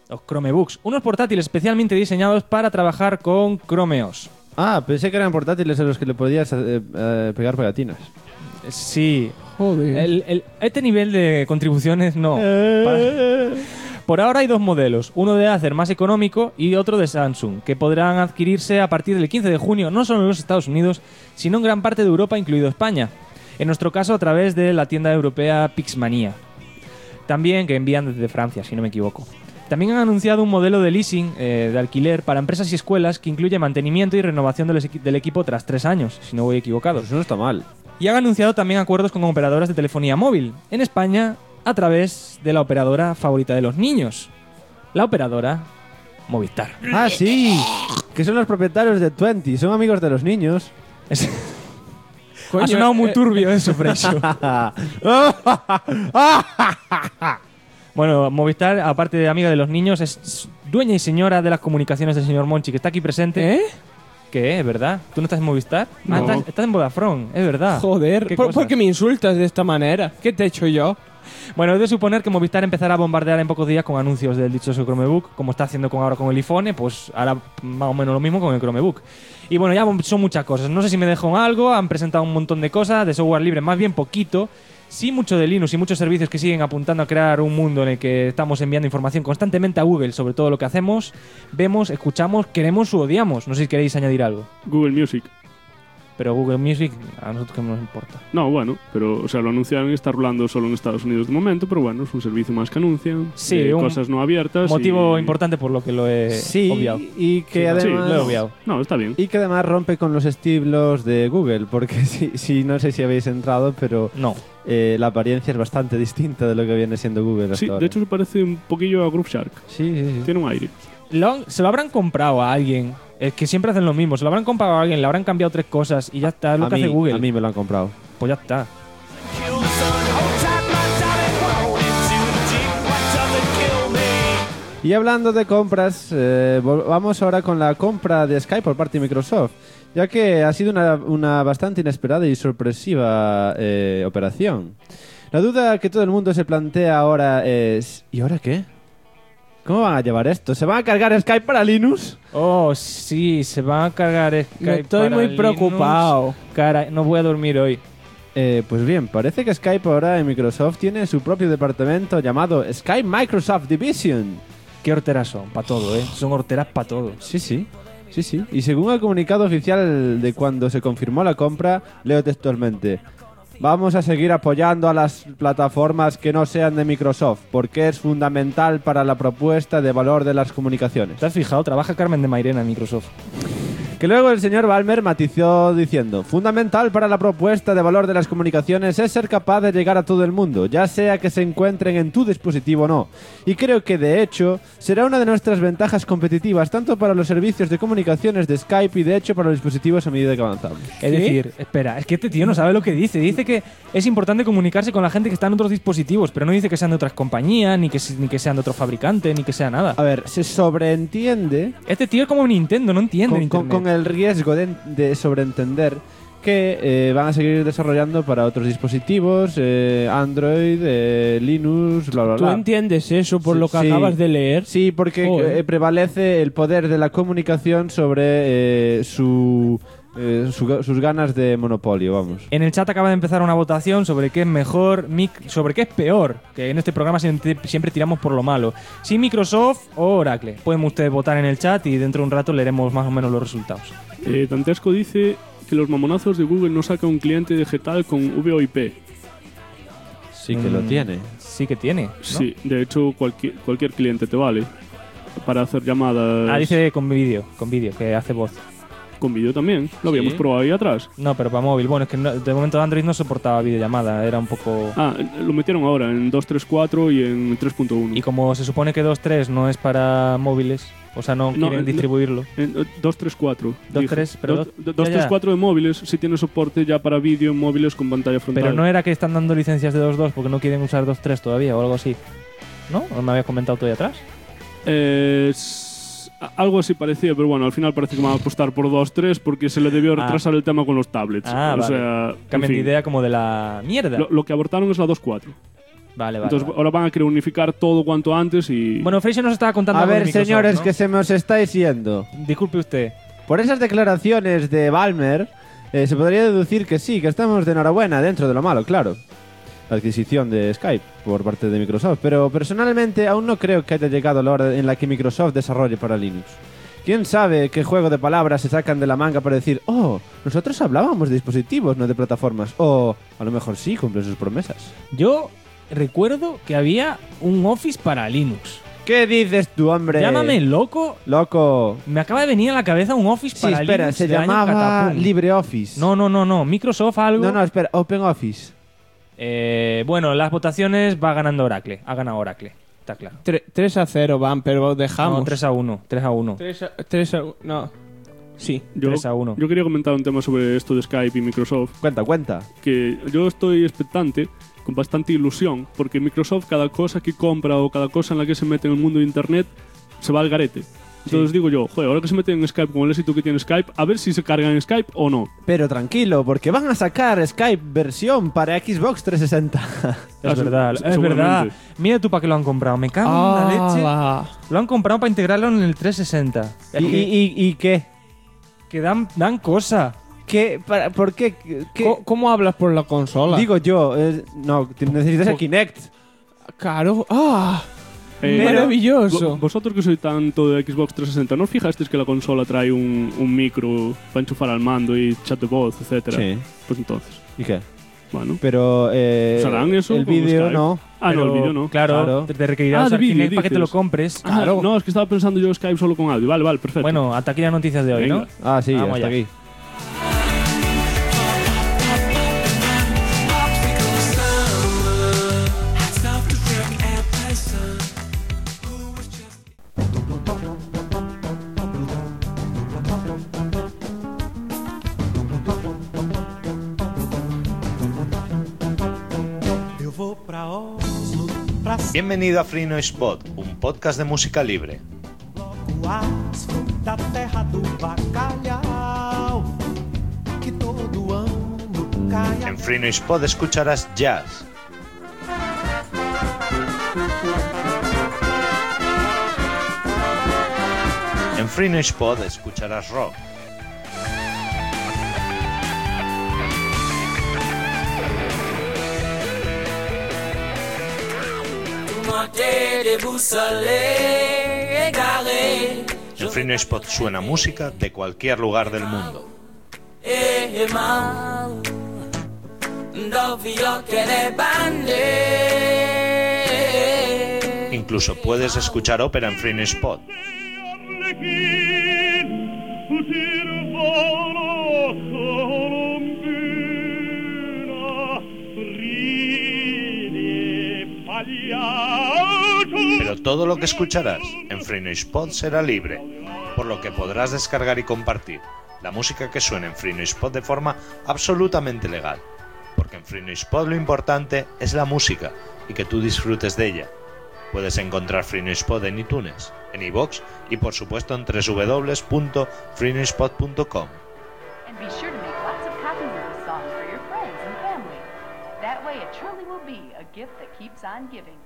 Los Chromebooks, unos portátiles especialmente diseñados para trabajar con Chrome OS. Ah, pensé que eran portátiles a los que le podías pegar pegatinas. Sí. Joder. Este nivel de contribuciones no. Por ahora hay dos modelos, uno de Acer más económico y otro de Samsung, que podrán adquirirse a partir del 15 de junio, no solo en los Estados Unidos, sino en gran parte de Europa, incluido España. En nuestro caso, a través de la tienda europea Pixmania. También que envían desde Francia, si no me equivoco. También han anunciado un modelo de leasing, de alquiler, para empresas y escuelas que incluye mantenimiento y renovación del equipo tras 3 años, si no voy equivocado. Pues eso no está mal. Y han anunciado también acuerdos con operadoras de telefonía móvil en España a través de la operadora favorita de los niños, la operadora Movistar. Ah, sí, que son los propietarios de Twenty, son amigos de los niños. Ha sonado muy turbio eso, Freixo. Bueno, Movistar, aparte de amiga de los niños, es dueña y señora de las comunicaciones del señor Monchi, que está aquí presente. ¿Qué? ¿Es verdad? ¿Tú no estás en Movistar? No. Ah, estás en Vodafone, es verdad. Joder, ¿Qué ¿por cosas? qué me insultas de esta manera? ¿Qué te he hecho yo? Bueno, es de suponer que Movistar empezará a bombardear en pocos días con anuncios del dichoso Chromebook, como está haciendo ahora con el iPhone, pues hará más o menos lo mismo con el Chromebook. Y bueno, ya son muchas cosas. No sé si me dejo en algo, han presentado un montón de cosas, de software libre, más bien poquito. Sí, mucho de Linux y muchos servicios que siguen apuntando a crear un mundo en el que estamos enviando información constantemente a Google sobre todo lo que hacemos, vemos, escuchamos, queremos u odiamos. No sé si queréis añadir algo. Google Music. Pero Google Music, a nosotros que nos importa. No, bueno, pero o sea, lo anunciaron y está rolando solo en Estados Unidos de momento, pero bueno, es un servicio más que anuncian. Sí, un cosas no abiertas. Motivo y- importante por lo que lo he Sí, obviado. y que Sí, además... lo he obviado. No, está bien. Y que además rompe con los estilos de Google, porque sí, no sé si habéis entrado, pero No. la apariencia es bastante distinta de lo que viene siendo Google hasta Sí, ahora. de hecho se parece un poquillo a Groove Shark. Sí, sí, sí. Tiene un aire. Se lo habrán comprado a alguien. Es que siempre hacen lo mismo. Se lo habrán comprado a alguien, le habrán cambiado 3 cosas y ya está. Es lo A que mí, hace Google. a mí me lo han comprado. Pues ya está. Y hablando de compras, vamos ahora con la compra de Skype por parte de Microsoft, ya que ha sido una bastante inesperada y sorpresiva operación. La duda que todo el mundo se plantea ahora es... ¿y ahora qué? ¿Cómo van a llevar esto? ¿Se van a cargar Skype para Linux? Oh, sí, se van a cargar Skype. Me estoy para muy Linux. preocupado. Cara, no voy a dormir hoy. Pues bien, parece que Skype ahora en Microsoft tiene su propio departamento llamado Skype Microsoft Division. Qué horteras son, para todo, ¿eh? Son horteras para todo. Sí, sí. Sí, sí. Y según el comunicado oficial de cuando se confirmó la compra, leo textualmente: vamos a seguir apoyando a las plataformas que no sean de Microsoft, porque es fundamental para la propuesta de valor de las comunicaciones. ¿Te has fijado? Trabaja Carmen de Mairena en Microsoft. Que luego el señor Ballmer matizó diciendo: fundamental para la propuesta de valor de las comunicaciones es ser capaz de llegar a todo el mundo, ya sea que se encuentren en tu dispositivo o no. Y creo que de hecho será una de nuestras ventajas competitivas tanto para los servicios de comunicaciones de Skype y de hecho para los dispositivos a medida que avanzamos. Es decir, espera, es que este tío no sabe lo que dice. Dice que es importante comunicarse con la gente que está en otros dispositivos, pero no dice que sean de otras compañías, ni que sean de otros fabricantes, ni que sea nada. A ver, se sobreentiende Este tío es como Nintendo, no entiende con Internet. el riesgo de sobreentender que van a seguir desarrollando para otros dispositivos, Android, Linux, bla, bla, ¿Tú bla. entiendes eso por Sí, lo que sí. acabas de leer? Sí, porque Joder. prevalece el poder de la comunicación sobre sus ganas de monopolio, vamos. En el chat acaba de empezar una votación sobre qué es mejor, sobre qué es peor, que en este programa siempre tiramos por lo malo. Si Microsoft o Oracle. Pueden ustedes votar en el chat y dentro de un rato leeremos más o menos los resultados. Dantesco dice que los mamonazos de Google no sacan un cliente digital con VoIP. Sí que lo tiene. Sí que tiene, ¿no? Sí, de hecho cualquier cliente te vale para hacer llamadas. Ah, dice con vídeo, que hace voz. Con vídeo también. Lo habíamos Sí. probado ahí atrás. No, pero para móvil. Bueno, es que de momento Android no soportaba videollamada, era un poco... Ah, lo metieron ahora en 2.3.4 y en 3.1. Y como se supone que 2.3 no es para móviles, o sea, no quieren distribuirlo. En 2.3.4. 2.3, pero 2.3.4 de móviles sí tiene soporte ya para vídeo en móviles con pantalla frontal. Pero no era que están dando licencias de 2.2 porque no quieren usar 2.3 todavía o algo así. ¿No? ¿O me habías comentado tú ahí atrás? Algo así parecía, pero bueno, al final parece que van a apostar por 2.3 porque se le debió retrasar el tema con los tablets. Ah, o vale. sea, Cambian en fin, de idea como de la mierda. Lo que abortaron es la 2.4. Vale. Entonces ahora van a querer unificar todo cuanto antes y... Bueno, Freixo nos estaba contando A algo de ver, Microsoft, señores, ¿no? que se me os estáis yendo. Disculpe usted. Por esas declaraciones de Ballmer, se podría deducir que sí, que estamos de enhorabuena dentro de lo malo, claro. La adquisición de Skype por parte de Microsoft. Pero personalmente aún no creo que haya llegado la hora en la que Microsoft desarrolle para Linux. ¿Quién sabe qué juego de palabras se sacan de la manga para decir, oh, nosotros hablábamos de dispositivos, no de plataformas? O a lo mejor sí cumplen sus promesas. Yo recuerdo que había un Office para Linux. ¿Qué dices tú, hombre? Llámame loco. Loco. Me acaba de venir a la cabeza un Office Sí, para espera, Linux se de año llamaba catapum. LibreOffice. No. Microsoft algo. No, espera, OpenOffice. Bueno, las votaciones va ganando Oracle. Ha ganado Oracle. Está claro. 3-0 van, pero dejamos. No, 3-1. 3-1. 3-1. No. Sí. 3-1. Yo quería comentar un tema sobre esto de Skype y Microsoft. Cuenta. Que yo estoy expectante, con bastante ilusión, porque Microsoft cada cosa que compra o cada cosa en la que se mete en el mundo de Internet se va al garete. Entonces digo yo, joder, ahora que se meten en Skype con el éxito que tiene Skype, a ver si se cargan en Skype o no. Pero tranquilo, porque van a sacar Skype versión para Xbox 360. Es verdad, es seguramente. verdad. Mira tú para qué lo han comprado. Me cago en la leche. Lo han comprado para integrarlo en el 360. ¿Y qué? Que dan cosa. ¿Qué? ¿Por qué? ¿Cómo hablas por la consola? Digo yo, no, necesitas el Kinect. Claro. Maravilloso. Vosotros que sois tanto de Xbox 360, ¿no os fijasteis que la consola trae un micro para enchufar al mando y chat de voz, etcétera? Sí. Pues entonces. ¿Y qué? Bueno. Pero ¿Usarán eso el con vídeo Skype? no. Ah, no, el vídeo no. Claro, te requerirá usar de vídeo, Kinect para que te lo dices. compres. Claro. No, es que estaba pensando yo Skype solo con audio. Vale, perfecto. Bueno, hasta aquí las noticias de hoy, Venga. ¿no? Ah, sí, Vamos hasta allá. aquí. Bienvenido a Free Noise Pod, un podcast de música libre. En Free Noise Pod escucharás jazz, en Free Noise Pod escucharás rock, en Free Noise Pod suena música de cualquier lugar del mundo. Incluso puedes escuchar ópera en Free Noise Pod. Pero todo lo que escucharás en Free Noise Pod será libre, por lo que podrás descargar y compartir la música que suena en Free Noise Pod de forma absolutamente legal. Porque en Free Noise Pod lo importante es la música y que tú disfrutes de ella. Puedes encontrar Free Noise Pod en iTunes, en iVoox y por supuesto en www.freenoisepod.com. And be sure to make lots of copies of this song for your friends and family. That way it truly will be a gift that keeps on giving.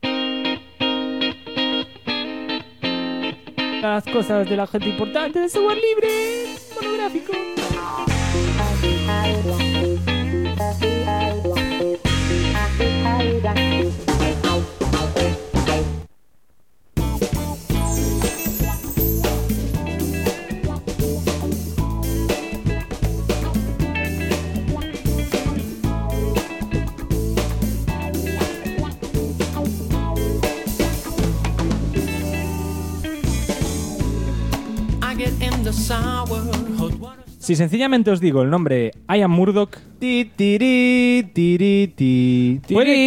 Las cosas de la gente importante de software libre. Monográfico. Si sencillamente os digo el nombre Ian Murdoch, Ti, tiri, tiri, ti.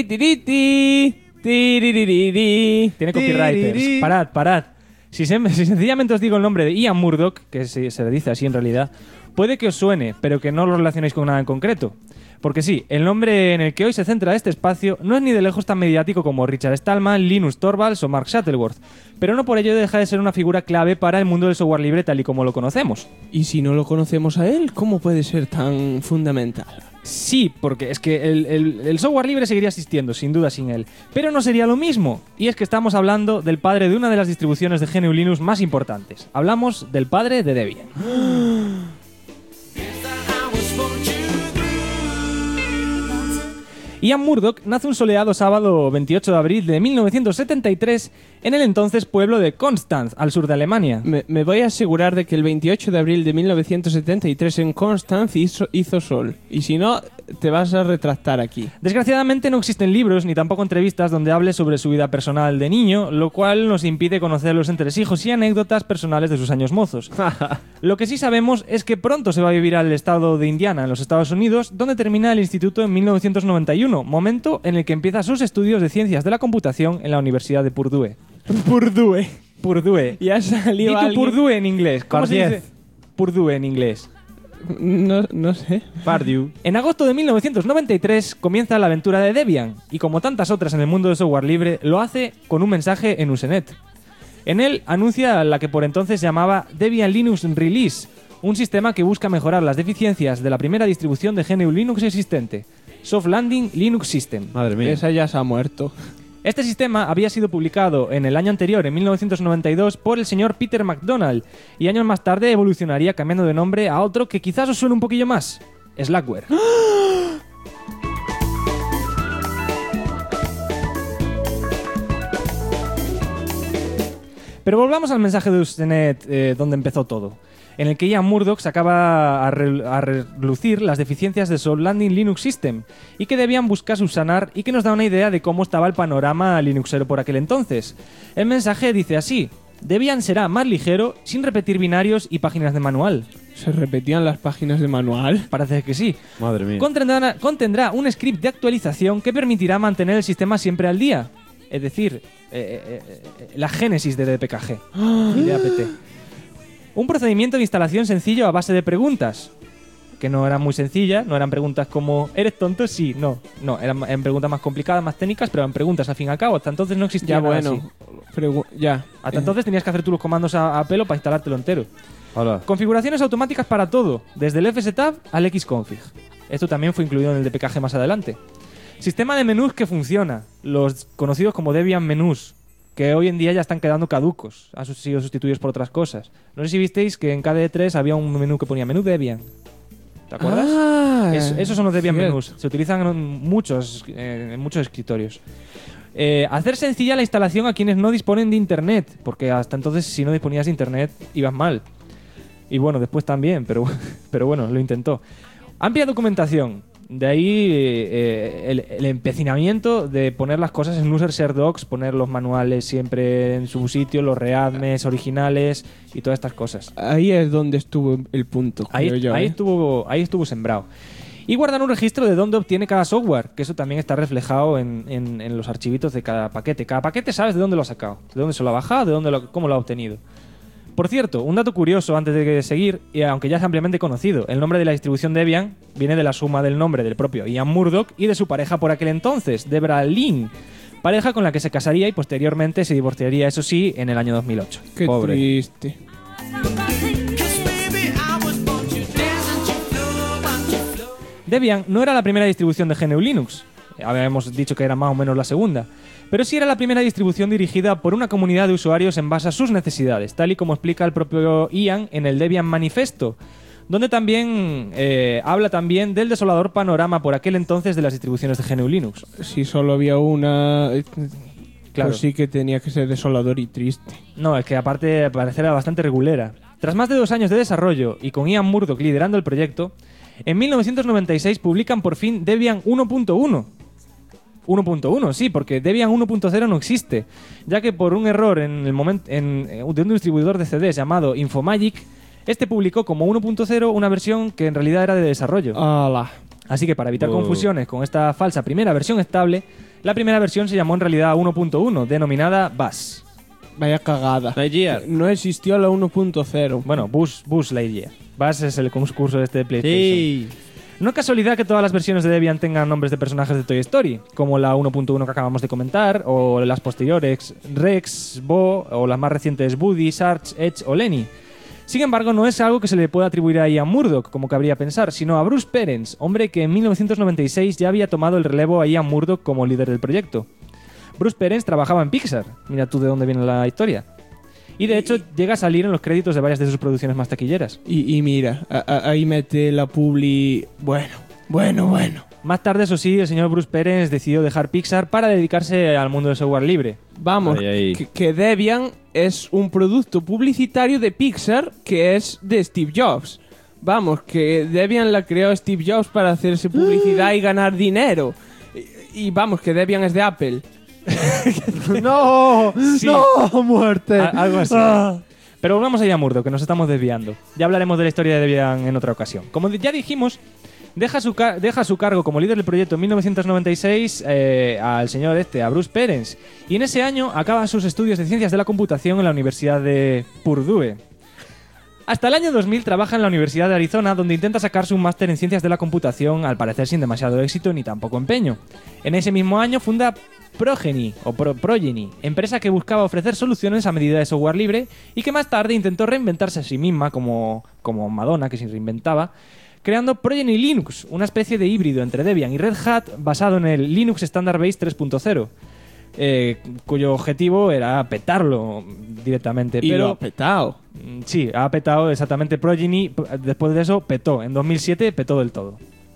tiene copywriters. Parad. Si sencillamente os digo el nombre de Ian Murdoch, que se le dice así en realidad, puede que os suene, pero que no lo relacionéis con nada en concreto. Porque sí, el nombre en el que hoy se centra este espacio no es ni de lejos tan mediático como Richard Stallman, Linus Torvalds o Mark Shuttleworth, pero no por ello deja de ser una figura clave para el mundo del software libre tal y como lo conocemos. Y si no lo conocemos a él, ¿cómo puede ser tan fundamental? Sí, porque es que el software libre seguiría existiendo, sin duda sin él. Pero no sería lo mismo. Y es que estamos hablando del padre de una de las distribuciones de GNU Linux más importantes. Hablamos del padre de Debian. Ian Murdoch nace un soleado sábado 28 de abril de 1973 en el entonces pueblo de Konstanz, al sur de Alemania. Me voy a asegurar de que el 28 de abril de 1973 en Konstanz hizo sol. Y si no, te vas a retractar aquí. Desgraciadamente no existen libros ni tampoco entrevistas donde hable sobre su vida personal de niño, lo cual nos impide conocer los entresijos y anécdotas personales de sus años mozos. Lo que sí sabemos es que pronto se va a vivir al estado de Indiana, en los Estados Unidos, donde termina el instituto en 1991, momento en el que empieza sus estudios de ciencias de la computación en la Universidad de Purdue. Purdue. Ya salió ¿Y tú alguien? Purdue en inglés? ¿Cómo se dice? Purdue en inglés. No sé. Purdue. En agosto de 1993 comienza la aventura de Debian, y como tantas otras en el mundo del software libre, lo hace con un mensaje en Usenet. En él anuncia la que por entonces llamaba Debian Linux Release, un sistema que busca mejorar las deficiencias de la primera distribución de GNU Linux existente, Soft Landing Linux System. Madre mía. Esa ya se ha muerto. Este sistema había sido publicado en el año anterior, en 1992, por el señor Peter McDonald, y años más tarde evolucionaría cambiando de nombre a otro que quizás os suene un poquillo más: Slackware. Pero volvamos al mensaje de Usenet, donde empezó todo, en el que Ian Murdoch sacaba a relucir las deficiencias de Soft Landing Linux System y que debían buscar subsanar, y que nos da una idea de cómo estaba el panorama linuxero por aquel entonces. El mensaje dice así: Debian será más ligero, sin repetir binarios y páginas de manual. ¿Se repetían las páginas de manual? Parece que sí. Madre mía. Contendrá un script de actualización que permitirá mantener el sistema siempre al día. Es decir, la génesis de DPKG y de apt. Un procedimiento de instalación sencillo a base de preguntas, que no eran muy sencillas, no eran preguntas como ¿eres tonto? Sí, no. No, eran preguntas más complicadas, más técnicas, pero eran preguntas al fin y al cabo. Hasta entonces no existía Ya, nada bueno. así. Ya. Hasta entonces tenías que hacer tú los comandos a pelo para instalártelo entero. Hola. Configuraciones automáticas para todo, desde el fsetup al xconfig. Esto también fue incluido en el DPKG más adelante. Sistema de menús que funciona, los conocidos como Debian menús, que hoy en día ya están quedando caducos, han sido sustituidos por otras cosas. No sé si visteis que en KDE3 había un menú que ponía menú Debian. ¿Te acuerdas? Ah, Esos son los Debian cierto. menús. Se utilizan en muchos escritorios. Hacer sencilla la instalación a quienes no disponen de internet, porque hasta entonces si no disponías de internet ibas mal. Y bueno, después también, pero bueno, lo intentó. Amplia documentación. De ahí el empecinamiento de poner las cosas en user share docs, poner los manuales siempre en su sitio, los readmes originales y todas estas cosas. Ahí es donde estuvo el punto, creo yo. Ahí estuvo sembrado. Y guardar un registro de dónde obtiene cada software, que eso también está reflejado en los archivitos de cada paquete. Cada paquete sabes de dónde lo ha sacado, de dónde se lo ha bajado, cómo lo ha obtenido. Por cierto, un dato curioso antes de seguir, y aunque ya es ampliamente conocido, el nombre de la distribución Debian viene de la suma del nombre del propio Ian Murdoch y de su pareja por aquel entonces, Debra Lynn, pareja con la que se casaría y posteriormente se divorciaría, eso sí, en el año 2008. Qué Pobre. triste. Debian no era la primera distribución de GNU Linux, habíamos dicho que era más o menos la segunda, pero sí era la primera distribución dirigida por una comunidad de usuarios en base a sus necesidades, tal y como explica el propio Ian en el Debian Manifesto, donde también habla también del desolador panorama por aquel entonces de las distribuciones de GNU Linux. Si solo había una, Claro. pues sí que tenía que ser desolador y triste. No, es que aparte al parecer era bastante regulera. Tras más de 2 años de desarrollo y con Ian Murdoch liderando el proyecto, en 1996 publican por fin Debian 1.1. 1.1, sí, porque Debian 1.0 no existe, ya que por un error de un distribuidor de CDs llamado Infomagic, este publicó como 1.0 una versión que en realidad era de desarrollo. ¡Hala! Así que para evitar confusiones con esta falsa primera versión estable, la primera versión se llamó en realidad 1.1, denominada Buzz. Vaya cagada. Lightyear. No existió la 1.0. Bueno, Buzz Lightyear. Buzz es el concurso este de PlayStation. Sí. No es casualidad que todas las versiones de Debian tengan nombres de personajes de Toy Story, como la 1.1 que acabamos de comentar, o las posteriores Rex, Bo, o las más recientes Woody, Sarge, Edge o Lenny. Sin embargo, no es algo que se le pueda atribuir a Ian Murdock, como cabría pensar, sino a Bruce Perens, hombre que en 1996 ya había tomado el relevo a Ian Murdock como líder del proyecto. Bruce Perens trabajaba en Pixar, mira tú de dónde viene la historia. Y de hecho llega a salir en los créditos de varias de sus producciones más taquilleras. Y mira, ahí mete la publi... Bueno. Más tarde, eso sí, el señor Bruce Perens decidió dejar Pixar para dedicarse al mundo del software libre. Vamos, Ahí. que Debian es un producto publicitario de Pixar que es de Steve Jobs. Vamos, que Debian la creó Steve Jobs para hacerse publicidad y ganar dinero. Y vamos, que Debian es de Apple. ¡No! Sí. ¡No! ¡Muerte! Algo así. Pero volvamos a Ian Murdock, que nos estamos desviando. Ya hablaremos de la historia de Debian en otra ocasión. Como ya dijimos, deja su cargo como líder del proyecto en 1996 al señor a Bruce Perens. Y en ese año acaba sus estudios de Ciencias de la Computación en la Universidad de Purdue. Hasta el año 2000 trabaja en la Universidad de Arizona, donde intenta sacarse un máster en Ciencias de la Computación, al parecer sin demasiado éxito ni tampoco empeño. En ese mismo año funda Progeny, empresa que buscaba ofrecer soluciones a medida de software libre y que más tarde intentó reinventarse a sí misma, como Madonna, que se reinventaba, creando Progeny Linux, una especie de híbrido entre Debian y Red Hat basado en el Linux Standard Base 3.0. Cuyo objetivo era petarlo directamente. Y pero lo ha petado. Sí, ha petado exactamente. Progeny, después de eso, petó. En 2007 petó del todo.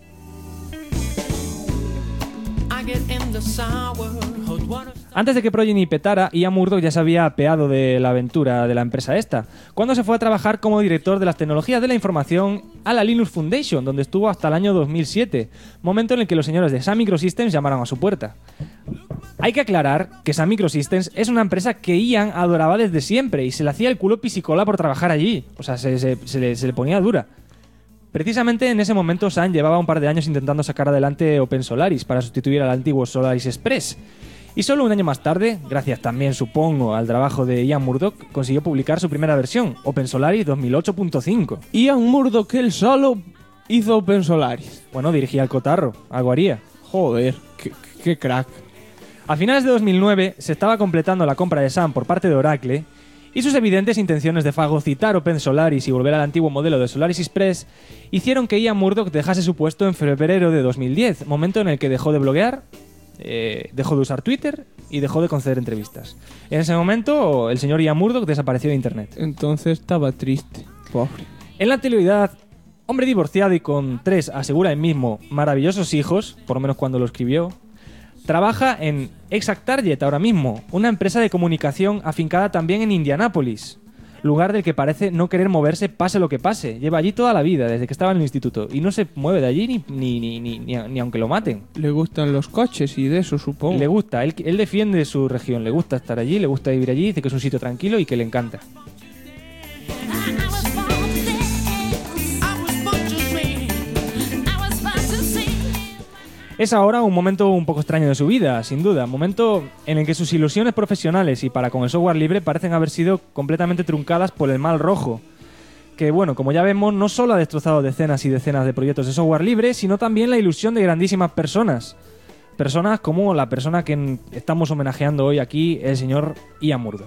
Antes de que Progeny petara, Ian Murdock ya se había apeado de la aventura de la empresa esta, cuando se fue a trabajar como director de las tecnologías de la información a la Linux Foundation, donde estuvo hasta el año 2007, momento en el que los señores de Sun Microsystems llamaron a su puerta. Hay que aclarar que Sun Microsystems es una empresa que Ian adoraba desde siempre y se le hacía el culo pisicola por trabajar allí, o sea, se le ponía dura. Precisamente en ese momento Sun llevaba un par de años intentando sacar adelante OpenSolaris para sustituir al antiguo Solaris Express. Y solo un año más tarde, gracias también supongo al trabajo de Ian Murdock, consiguió publicar su primera versión, OpenSolaris 2008.5. Ian Murdock él solo hizo OpenSolaris. Bueno, dirigía el cotarro, algo haría. Joder, qué crack. A finales de 2009 se estaba completando la compra de Sun por parte de Oracle y sus evidentes intenciones de fagocitar OpenSolaris y volver al antiguo modelo de Solaris Express hicieron que Ian Murdock dejase su puesto en febrero de 2010, momento en el que dejó de bloguear, dejó de usar Twitter y dejó de conceder entrevistas. En ese momento el señor Ian Murdock desapareció de internet. Entonces estaba triste, pobre. En la actualidad, hombre divorciado y con 3, asegura él mismo, maravillosos hijos, por lo menos cuando lo escribió, trabaja en ExactTarget ahora mismo, una empresa de comunicación afincada también en Indianápolis, lugar del que parece no querer moverse pase lo que pase. Lleva allí toda la vida, desde que estaba en el instituto, y no se mueve de allí ni aunque lo maten. Le gustan los coches y de eso, supongo. Le gusta, él defiende su región, le gusta estar allí, le gusta vivir allí, dice que es un sitio tranquilo y que le encanta. Es ahora un momento un poco extraño de su vida, sin duda. Momento en el que sus ilusiones profesionales y para con el software libre parecen haber sido completamente truncadas por el mal rojo. Que bueno, como ya vemos, no solo ha destrozado decenas y decenas de proyectos de software libre, sino también la ilusión de grandísimas personas. Personas como la persona que estamos homenajeando hoy aquí, el señor Ian Murdock.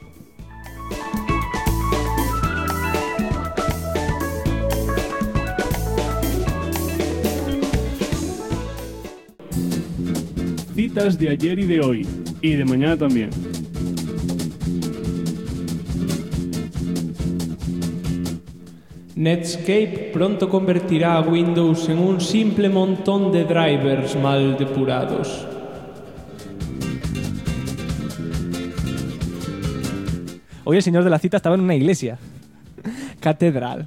Citas de ayer y de hoy, y de mañana también. Netscape pronto convertirá a Windows en un simple montón de drivers mal depurados. Hoy el señor de la cita estaba en una iglesia. Catridal.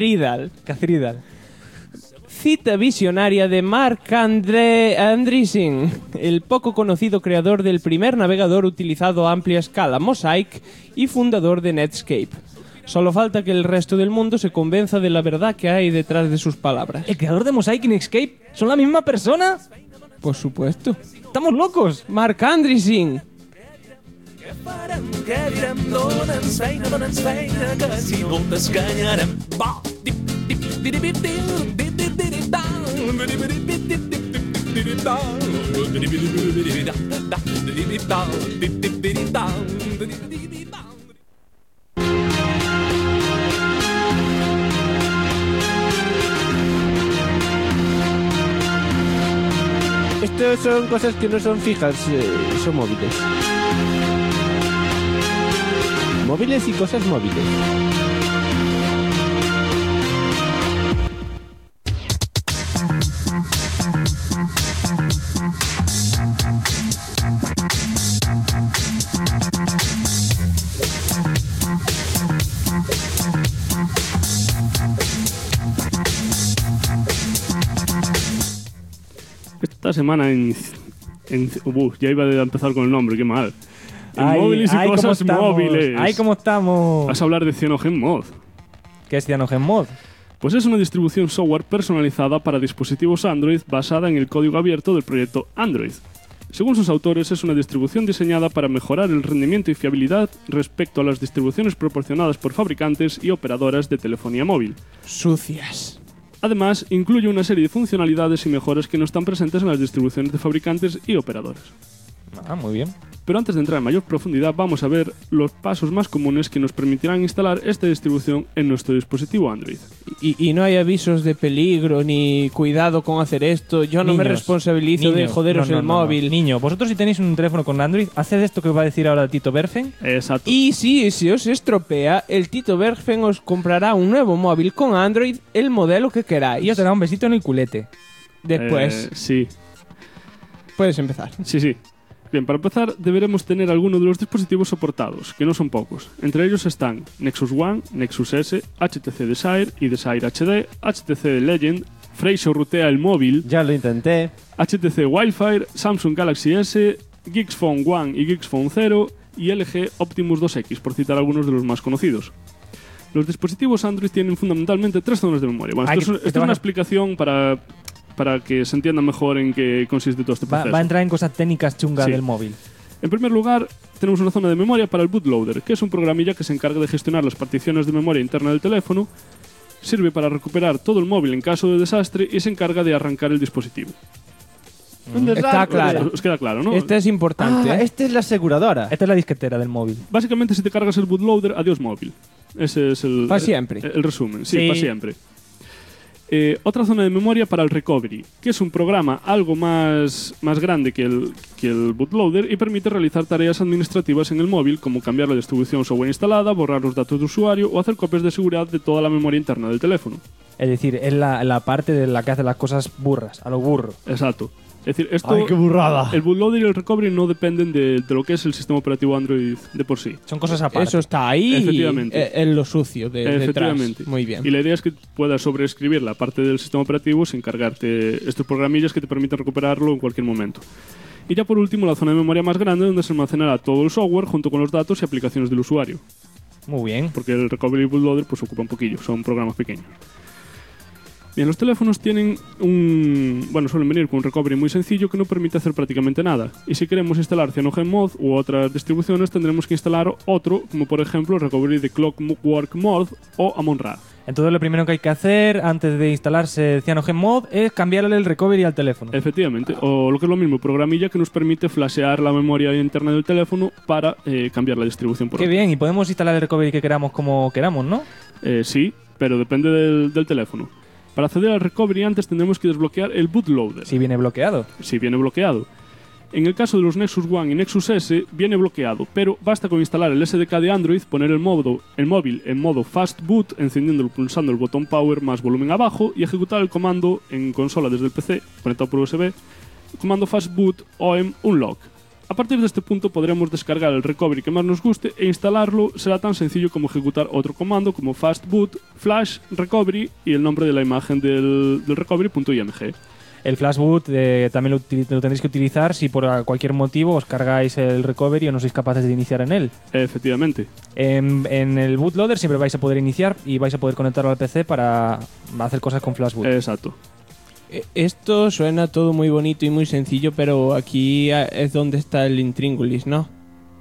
Cita visionaria de Mark Andreessen, el poco conocido creador del primer navegador utilizado a amplia escala, Mosaic, y fundador de Netscape. Solo falta que el resto del mundo se convenza de la verdad que hay detrás de sus palabras. ¿El creador de Mosaic y Netscape son la misma persona? Por supuesto. ¡Estamos locos! Mark Andreessen. Què farem, què direm, dona'ns feina, que si no t'escanyarem. Va, dip, dip, dip, dip, dip, dip, dip, dip, down, dip, dip, dip, dip, dip, dip, dip, down, dip, dip, dip, dip, down, dip, dip, dip, down, dip, dip, dip, down. Estos son cosas que no son fijas, son móviles. Móviles y cosas móviles. Esta semana ya iba a empezar con el nombre, qué mal. Móviles y cosas móviles. ¡Ay, cómo estamos! Vas a hablar de CyanogenMod. ¿Qué es CyanogenMod? Pues es una distribución software personalizada para dispositivos Android basada en el código abierto del proyecto Android. Según sus autores, es una distribución diseñada para mejorar el rendimiento y fiabilidad respecto a las distribuciones proporcionadas por fabricantes y operadoras de telefonía móvil. Sucias. Además, incluye una serie de funcionalidades y mejoras que no están presentes en las distribuciones de fabricantes y operadores. Ah, muy bien. Pero antes de entrar en mayor profundidad, vamos a ver los pasos más comunes que nos permitirán instalar esta distribución en nuestro dispositivo Android. Y no hay avisos de peligro ni cuidado con hacer esto. Yo no me responsabilizo de joderos el móvil. Niño, vosotros si tenéis un teléfono con Android, haced esto que os va a decir ahora el Tito Berfen. Exacto. Y si os estropea, el Tito Berfen os comprará un nuevo móvil con Android, el modelo que queráis. Y os dará un besito en el culete. Después, sí. puedes empezar. Sí. Bien, para empezar, deberemos tener algunos de los dispositivos soportados, que no son pocos. Entre ellos están Nexus One, Nexus S, HTC Desire y Desire HD, HTC Legend, Freixo rutea el móvil, Ya lo intenté. HTC Wildfire, Samsung Galaxy S, Geeks Phone One y Geeks Phone 0 y LG Optimus 2X, por citar algunos de los más conocidos. Los dispositivos Android tienen fundamentalmente 3 zonas de memoria. Bueno, esto es una explicación para que se entienda mejor en qué consiste todo este proceso. Va a entrar en cosas técnicas chungas del móvil. En primer lugar, tenemos una zona de memoria para el bootloader, que es un programilla que se encarga de gestionar las particiones de memoria interna del teléfono, sirve para recuperar todo el móvil en caso de desastre y se encarga de arrancar el dispositivo. Está claro. Os queda claro, ¿no? Este es importante. Esta es la aseguradora. Esta es la disquetera del móvil. Básicamente, si te cargas el bootloader, adiós móvil. Ese es el... Para siempre. El resumen, sí, para siempre. Otra zona de memoria para el recovery, que es un programa algo más grande que el bootloader y permite realizar tareas administrativas en el móvil, como cambiar la distribución software instalada, borrar los datos de usuario o hacer copias de seguridad de toda la memoria interna del teléfono. Es decir, es la parte de la que hace las cosas burras, a lo burro. Exacto. Es decir, esto, ¡ay, qué burrada! El bootloader y el recovery no dependen de lo que es el sistema operativo Android de por sí. Son cosas aparte. Eso está ahí. Efectivamente. En lo sucio de Efectivamente. detrás. Muy bien. Y la idea es que puedas sobreescribir la parte del sistema operativo sin cargarte estos programillas que te permiten recuperarlo en cualquier momento. Y ya por último, la zona de memoria más grande, donde se almacenará todo el software junto con los datos y aplicaciones del usuario. Muy bien. Porque el recovery y bootloader pues ocupa un poquillo, son programas pequeños. Bien, los teléfonos tienen suelen venir con un recovery muy sencillo que no permite hacer prácticamente nada. Y si queremos instalar CyanogenMod u otras distribuciones, tendremos que instalar otro, como por ejemplo el recovery de Clockwork Mod o Amon-Ra. Entonces lo primero que hay que hacer antes de instalarse CyanogenMod es cambiarle el recovery al teléfono. Efectivamente, o lo que es lo mismo, programilla que nos permite flashear la memoria interna del teléfono para cambiar la distribución por Qué otra. bien, y podemos instalar el recovery que queramos como queramos, ¿no? Sí, pero depende del teléfono. Para acceder al recovery antes tendremos que desbloquear el bootloader. Si viene bloqueado. Si viene bloqueado. En el caso de los Nexus One y Nexus S viene bloqueado, pero basta con instalar el SDK de Android, poner el móvil en modo Fast Boot, encendiéndolo pulsando el botón Power más volumen abajo y ejecutar el comando en consola desde el PC, conectado por USB, comando Fast Boot OEM Unlock. A partir de este punto podremos descargar el recovery que más nos guste e instalarlo. Será tan sencillo como ejecutar otro comando como fastboot, flash, recovery y el nombre de la imagen del recovery.img. El flashboot también lo tendréis que utilizar si por cualquier motivo os cargáis el recovery o no sois capaces de iniciar en él. Efectivamente. En el bootloader siempre vais a poder iniciar y vais a poder conectarlo al PC para hacer cosas con flashboot. Exacto. Esto suena todo muy bonito y muy sencillo, pero aquí es donde está el intríngulis, ¿no?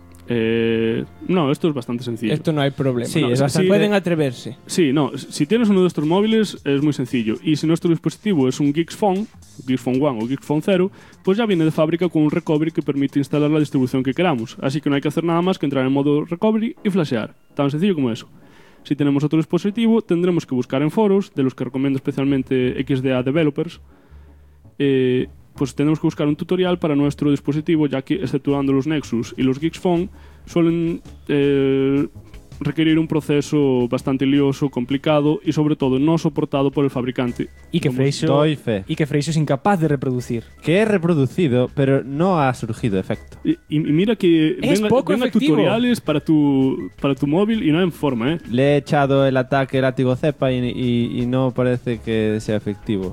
No, esto es bastante sencillo. Esto no hay problema. Sí, ¿no? es bastante... Pueden atreverse. Sí, no. Si tienes uno de estos móviles es muy sencillo. Y si nuestro dispositivo es un Geeks Phone One o Geeks Phone 0, pues ya viene de fábrica con un recovery que permite instalar la distribución que queramos. Así que no hay que hacer nada más que entrar en modo recovery y flashear. Tan sencillo como eso. Si tenemos otro dispositivo, tendremos que buscar en foros, de los que recomiendo especialmente XDA Developers, pues tenemos que buscar un tutorial para nuestro dispositivo, ya que, exceptuando los Nexus y los Geeks Phone, suelen requerir un proceso bastante lioso, complicado y sobre todo no soportado por el fabricante. Y que Doy fe. Freixo es incapaz de reproducir. Que he reproducido, pero no ha surgido efecto. Y mira que Es poco venga efectivo. tutoriales para tu móvil y no en forma, ¿eh? Le he echado el ataque látigo cepa y no parece que sea efectivo.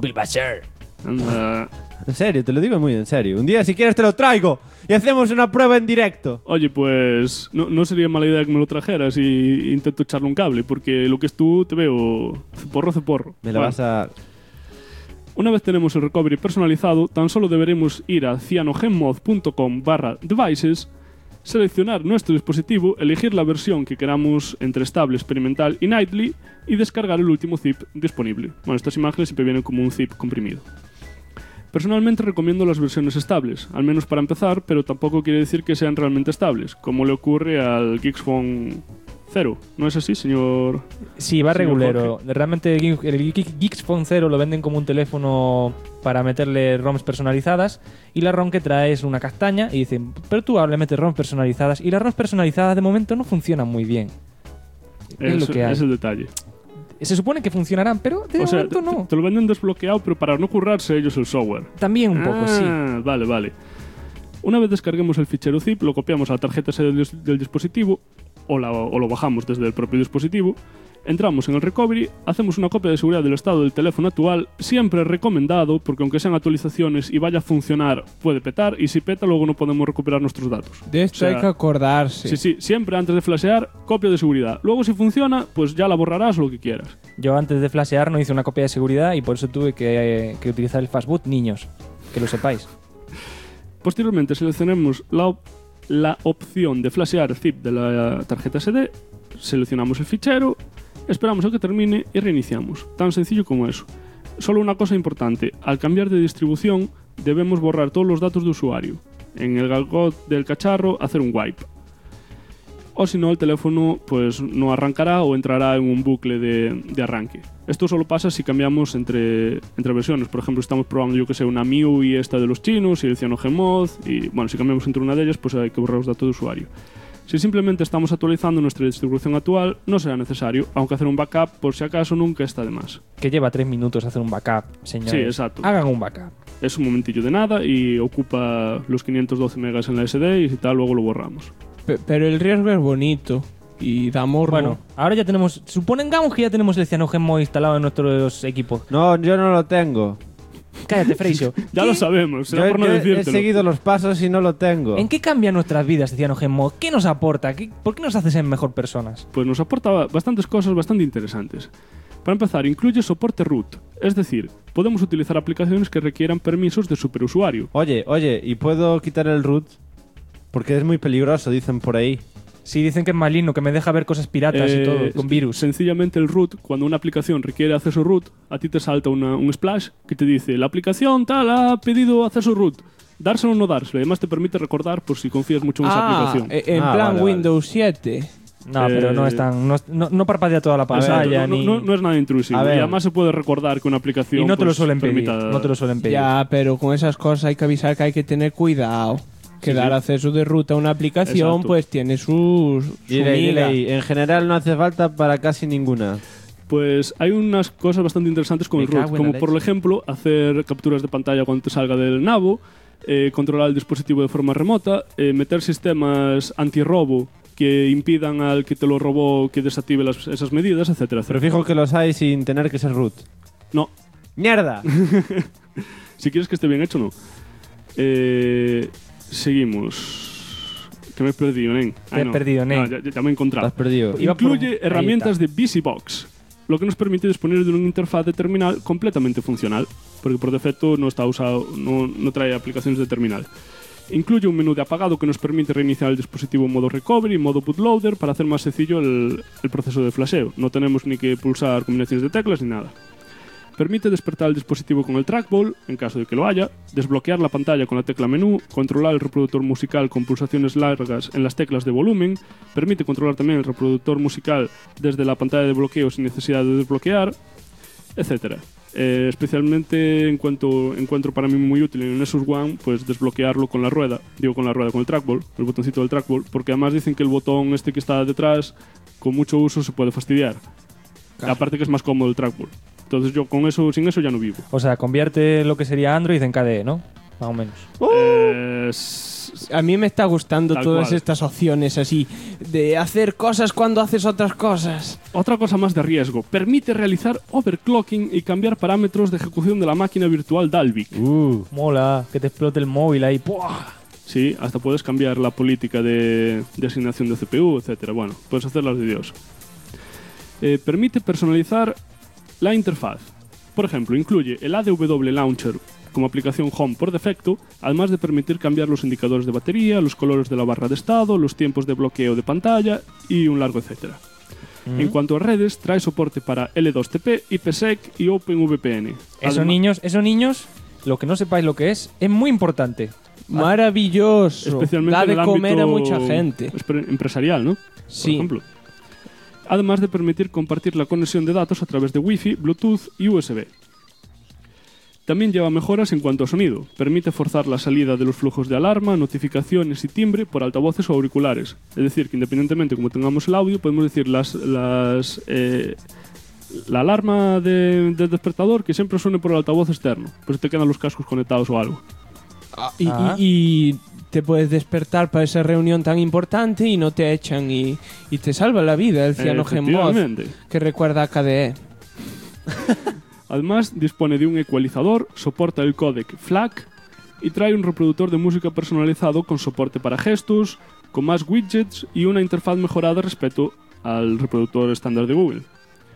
Anda. En serio, te lo digo muy en serio. Un día, si quieres, te lo traigo y hacemos una prueba en directo. Oye, pues no sería mala idea que me lo trajeras y intento echarle un cable, porque lo que es tú te veo ceporro. Me lo Bueno, vas a... Una vez tenemos el recovery personalizado, tan solo deberemos ir a cyanogenmod.com/devices, seleccionar nuestro dispositivo, elegir la versión que queramos entre estable, experimental y nightly y descargar el último zip disponible. Bueno, estas imágenes siempre vienen como un zip comprimido. Personalmente recomiendo las versiones estables, al menos para empezar, pero tampoco quiere decir que sean realmente estables, como le ocurre al Geeks Phone 0. ¿No es así, señor? Sí, va Señor regulero. Jorge? Realmente el Geeks Phone 0 lo venden como un teléfono para meterle ROMs personalizadas y la ROM que trae es una castaña y dicen, pero tú ahora le metes ROMs personalizadas y las ROMs personalizadas de momento no funcionan muy bien. Es lo que hay. Es el detalle. Se supone que funcionarán, pero de momento no. Te lo venden desbloqueado, pero para no currarse ellos el software. También un poco, sí. Vale. Una vez descarguemos el fichero zip, lo copiamos a la tarjeta SD del dispositivo o lo bajamos desde el propio dispositivo, entramos en el recovery, hacemos una copia de seguridad del estado del teléfono actual, siempre recomendado, porque aunque sean actualizaciones y vaya a funcionar, puede petar, y si peta luego no podemos recuperar nuestros datos. De esto hay que acordarse. Sí, siempre antes de flashear, copia de seguridad. Luego si funciona, pues ya la borrarás o lo que quieras. Yo antes de flashear no hice una copia de seguridad y por eso tuve que utilizar el fastboot, niños, que lo sepáis. Posteriormente seleccionemos la opción de flashear zip de la tarjeta SD, seleccionamos el fichero, esperamos a que termine y reiniciamos. Tan sencillo como eso. Solo una cosa importante, al cambiar de distribución debemos borrar todos los datos de usuario. En el galgot del cacharro hacer un wipe. O si no, el teléfono pues no arrancará o entrará en un bucle de arranque. Esto solo pasa si cambiamos entre versiones. Por ejemplo, estamos probando, yo que sé, una MIUI esta de los chinos y el CyanogenMod, y bueno, si cambiamos entre una de ellas, pues hay que borrar los datos de usuario. Si simplemente estamos actualizando nuestra distribución actual, no será necesario, aunque hacer un backup, por si acaso, nunca está de más. Que lleva 3 minutos hacer un backup, señores. Sí, exacto. Hagan un backup. Es un momentillo de nada y ocupa los 512 megas en la SD y si tal, luego lo borramos. Pero el riesgo es bonito y da morbo. Bueno, ahora ya tenemos... Supongamos que ya tenemos el CyanogenMod instalado en nuestros equipos. No, yo no lo tengo. Cállate, Freixo. Ya lo sabemos, será por no Yo he decírtelo. seguido los pasos y no lo tengo. ¿En qué cambia nuestras vidas el CyanogenMod? ¿Qué nos aporta? ¿Por qué nos hace ser mejor personas? Pues nos aporta bastantes cosas bastante interesantes. Para empezar, incluye soporte root, es decir, podemos utilizar aplicaciones que requieran permisos de superusuario. Oye, ¿y puedo quitar el root? Porque es muy peligroso, dicen por ahí. Sí, dicen que es maligno, que me deja ver cosas piratas y todo, con virus. Sencillamente el root, cuando una aplicación requiere acceso root, a ti te salta un splash que te dice la aplicación tal ha pedido acceso root. Dárselo o no dárselo. Además te permite recordar por si confías mucho en esa aplicación. En plan vale. Windows 7. No, pero no es tan... No parpadea toda la pantalla, no, ni... no es nada intrusivo. A ver. Y además se puede recordar que una aplicación Y no te lo pues, suelen pedir. permita- No te lo suelen pedir. Ya, pero con esas cosas hay que avisar que hay que tener cuidado. Que Sí, dar sí. acceso de ruta a una aplicación, Exacto. pues tiene su miga. En general no hace falta para casi ninguna. Pues hay unas cosas bastante interesantes con Me el root, cago en la como por leche. ejemplo hacer capturas de pantalla cuando te salga del nabo, controlar el dispositivo de forma remota, meter sistemas antirrobo que impidan al que te lo robó que desactive esas medidas, etcétera, Pero etcétera. fijo que los hay sin tener que ser root. No, ¡Mierda! si quieres que esté bien hecho, no. Seguimos. Que me he perdido, nen. Te has perdido, nen. Ya me he Te encontrado. has perdido. Iba por- Incluye ahí herramientas está. de VisiBox, lo que nos permite disponer de una interfaz de terminal completamente funcional, porque por defecto no está usado, no trae aplicaciones de terminal. Incluye un menú de apagado que nos permite reiniciar el dispositivo en modo recovery, en modo bootloader, para hacer más sencillo el proceso de flasheo. No tenemos ni que pulsar combinaciones de teclas ni nada. Permite despertar el dispositivo con el trackball, en caso de que lo haya, desbloquear la pantalla con la tecla menú, controlar el reproductor musical con pulsaciones largas en las teclas de volumen, permite controlar también el reproductor musical desde la pantalla de bloqueo sin necesidad de desbloquear, etc. Especialmente encuentro para mí muy útil en el Nexus One, pues desbloquearlo con la rueda, con el trackball, el botoncito del trackball, porque además dicen que el botón este que está detrás, con mucho uso se puede fastidiar. Claro. Aparte que es más cómodo el trackball. Entonces yo sin eso ya no vivo. O sea, convierte lo que sería Android en KDE, ¿no? Más o menos. A mí me está gustando todas cual. estas opciones así de hacer cosas cuando haces otras cosas. Otra cosa más de riesgo. Permite realizar overclocking y cambiar parámetros de ejecución de la máquina virtual Dalvik. Mola, que te explote el móvil ahí. ¡Puah! Sí, hasta puedes cambiar la política de asignación de CPU, etcétera. Bueno, puedes hacerlas de Dios. Permite personalizar la interfaz. Por ejemplo, incluye el ADW Launcher como aplicación Home por defecto, además de permitir cambiar los indicadores de batería, los colores de la barra de estado, los tiempos de bloqueo de pantalla y un largo etcétera. En cuanto a redes, trae soporte para L2TP, IPsec y OpenVPN. Esos niños, lo que no sepáis lo que es muy importante. Maravilloso. Especialmente da en de el comer a ámbito mucha gente. Empresarial, ¿no? Sí. Por ejemplo. Además de permitir compartir la conexión de datos a través de Wi-Fi, Bluetooth y USB. También lleva mejoras en cuanto a sonido. Permite forzar la salida de los flujos de alarma, notificaciones y timbre por altavoces o auriculares. Es decir, que independientemente como tengamos el audio, podemos decir la alarma del despertador que siempre suene por el altavoz externo. Pues te quedan los cascos conectados o algo. Y te puedes despertar para esa reunión tan importante y no te echan y te salva la vida el CyanogenMod, que recuerda a KDE. Además, dispone de un ecualizador, soporta el códec FLAC y trae un reproductor de música personalizado con soporte para gestos, con más widgets y una interfaz mejorada respecto al reproductor estándar de Google.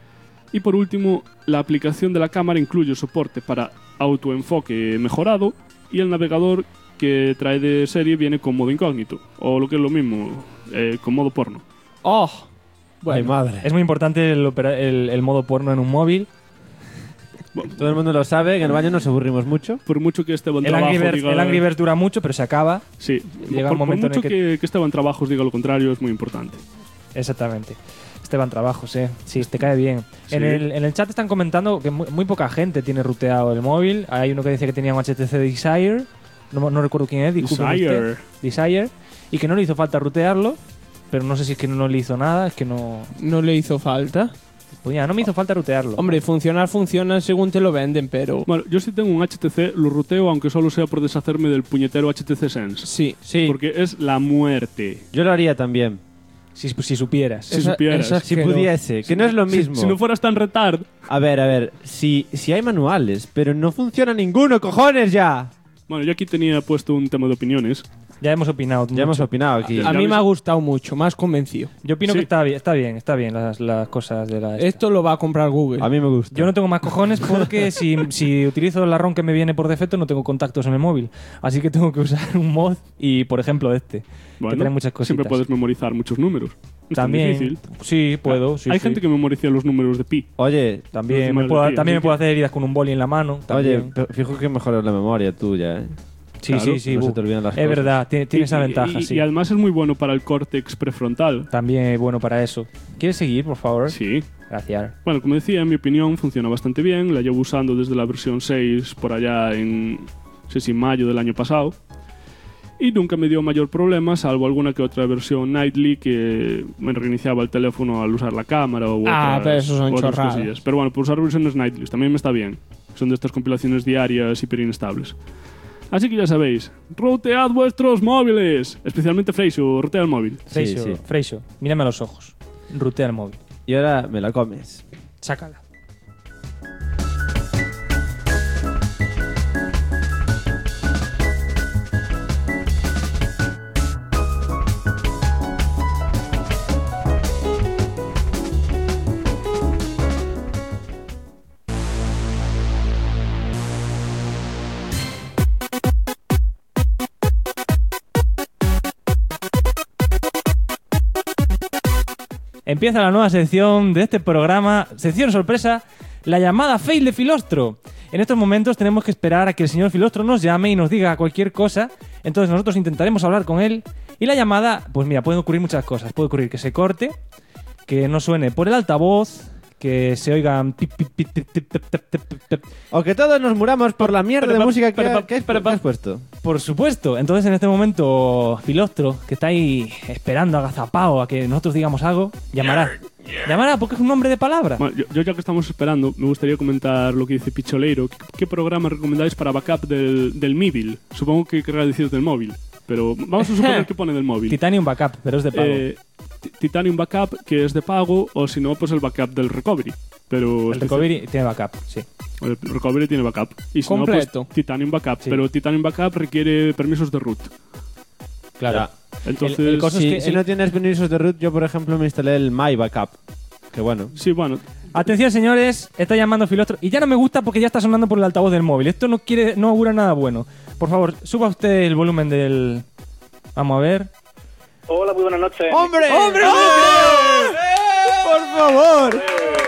Y por último, la aplicación de la cámara incluye soporte para autoenfoque mejorado y el navegador que trae de serie viene con modo incógnito, o lo que es lo mismo, con modo porno. ¡Oh! Bueno, madre. Es muy importante el modo porno en un móvil. Todo el mundo lo sabe, en el baño nos aburrimos mucho. Por mucho que Esteban El Angry Birds dura mucho, pero se acaba. Sí, Llega un momento por mucho en el que Esteban Trabajos diga lo contrario, es muy importante. Exactamente. Esteban Trabajos, sí, te cae bien. Sí. En el chat están comentando que muy poca gente tiene ruteado el móvil. Hay uno que dice que tenía un HTC Desire. No recuerdo quién es, disculpe. Desire. Y que no le hizo falta rutearlo. Pero no sé si es que no le hizo nada, es que no... ¿No le hizo falta? Pues ya, no me hizo falta rutearlo. Hombre, funciona según te lo venden, pero... Bueno, yo sí tengo un HTC, lo ruteo aunque solo sea por deshacerme del puñetero HTC Sense. Sí. Porque es la muerte. Yo lo haría también. Si supieras. Si pudiese, que no es lo mismo. Si no fueras tan retard. A ver, si hay manuales, pero no funciona ninguno, cojones ya. Bueno, yo aquí tenía puesto un tema de opiniones. Ya hemos opinado. Ya hemos opinado aquí. A mí me ha gustado mucho, más convencido. Yo opino que está bien las cosas de la... Esto lo va a comprar Google. A mí me gusta. Yo no tengo más cojones porque si utilizo el ROM que me viene por defecto no tengo contactos en el móvil. Así que tengo que usar un mod y, por ejemplo, que tiene muchas cositas. Siempre puedes memorizar muchos números. Es también, tan difícil. Sí, puedo. Hay gente que memoriza los números de pi. Oye, también me puedo hacer heridas con un boli en la mano. También. Oye, fijo que mejoras la memoria tuya, Sí, claro, sí. No se te olvidan las cosas. Es verdad, tiene esa ventaja, sí. Y además es muy bueno para el córtex prefrontal. También es bueno para eso. ¿Quieres seguir, por favor? Sí. Gracias. Bueno, como decía, en mi opinión funciona bastante bien. La llevo usando desde la versión 6 por allá en, no sé si mayo del año pasado. Y nunca me dio mayor problema, salvo alguna que otra versión nightly que me reiniciaba el teléfono al usar la cámara o pero eso son chorradas. cosillas. Pero bueno, por usar versiones nightly también me está bien. Son de estas compilaciones diarias hiper inestables. Así que ya sabéis, rutead vuestros móviles. Especialmente Freixo, rutea el móvil. Freixo, mírame a los ojos. Rutea el móvil. Y ahora me la comes. Sácala. Empieza la nueva sección de este programa, sección sorpresa, la llamada fail de Filostro. En estos momentos tenemos que esperar a que el señor Filostro nos llame y nos diga cualquier cosa. Entonces nosotros intentaremos hablar con él. Y la llamada, pues mira, pueden ocurrir muchas cosas. Puede ocurrir que se corte, que no suene por el altavoz, que se oigan... O que todos nos muramos por la mierda de música que has puesto. Por supuesto. Entonces, en este momento, Filostro, que está ahí esperando agazapao a que nosotros digamos algo, llamará. Llamará porque es un nombre de palabra. Bueno, yo ya que estamos esperando, me gustaría comentar lo que dice Picholeiro. ¿Qué programa recomendáis para backup del móvil? Supongo que querrá decir del móvil, pero vamos a suponer que pone del móvil. Titanium Backup, pero es de pago. Titanium Backup, que es de pago, o si no, pues el backup del Recovery. Pero el Recovery tiene backup, sí. El Recovery tiene backup. Y si completo. no, pues Titanium Backup. Sí. Pero Titanium Backup requiere permisos de root. Claro. Entonces, El caso es que Si no tienes permisos de root, yo por ejemplo me instalé el My Backup. Que bueno. sí, bueno. Atención, señores, está llamando Filostro. Y ya no me gusta porque ya está sonando por el altavoz del móvil. Esto no augura nada bueno. Por favor, suba usted el volumen del... Vamos a ver. Hola, muy buenas noches. ¡Hombre! ¡Hombre! ¡Por favor!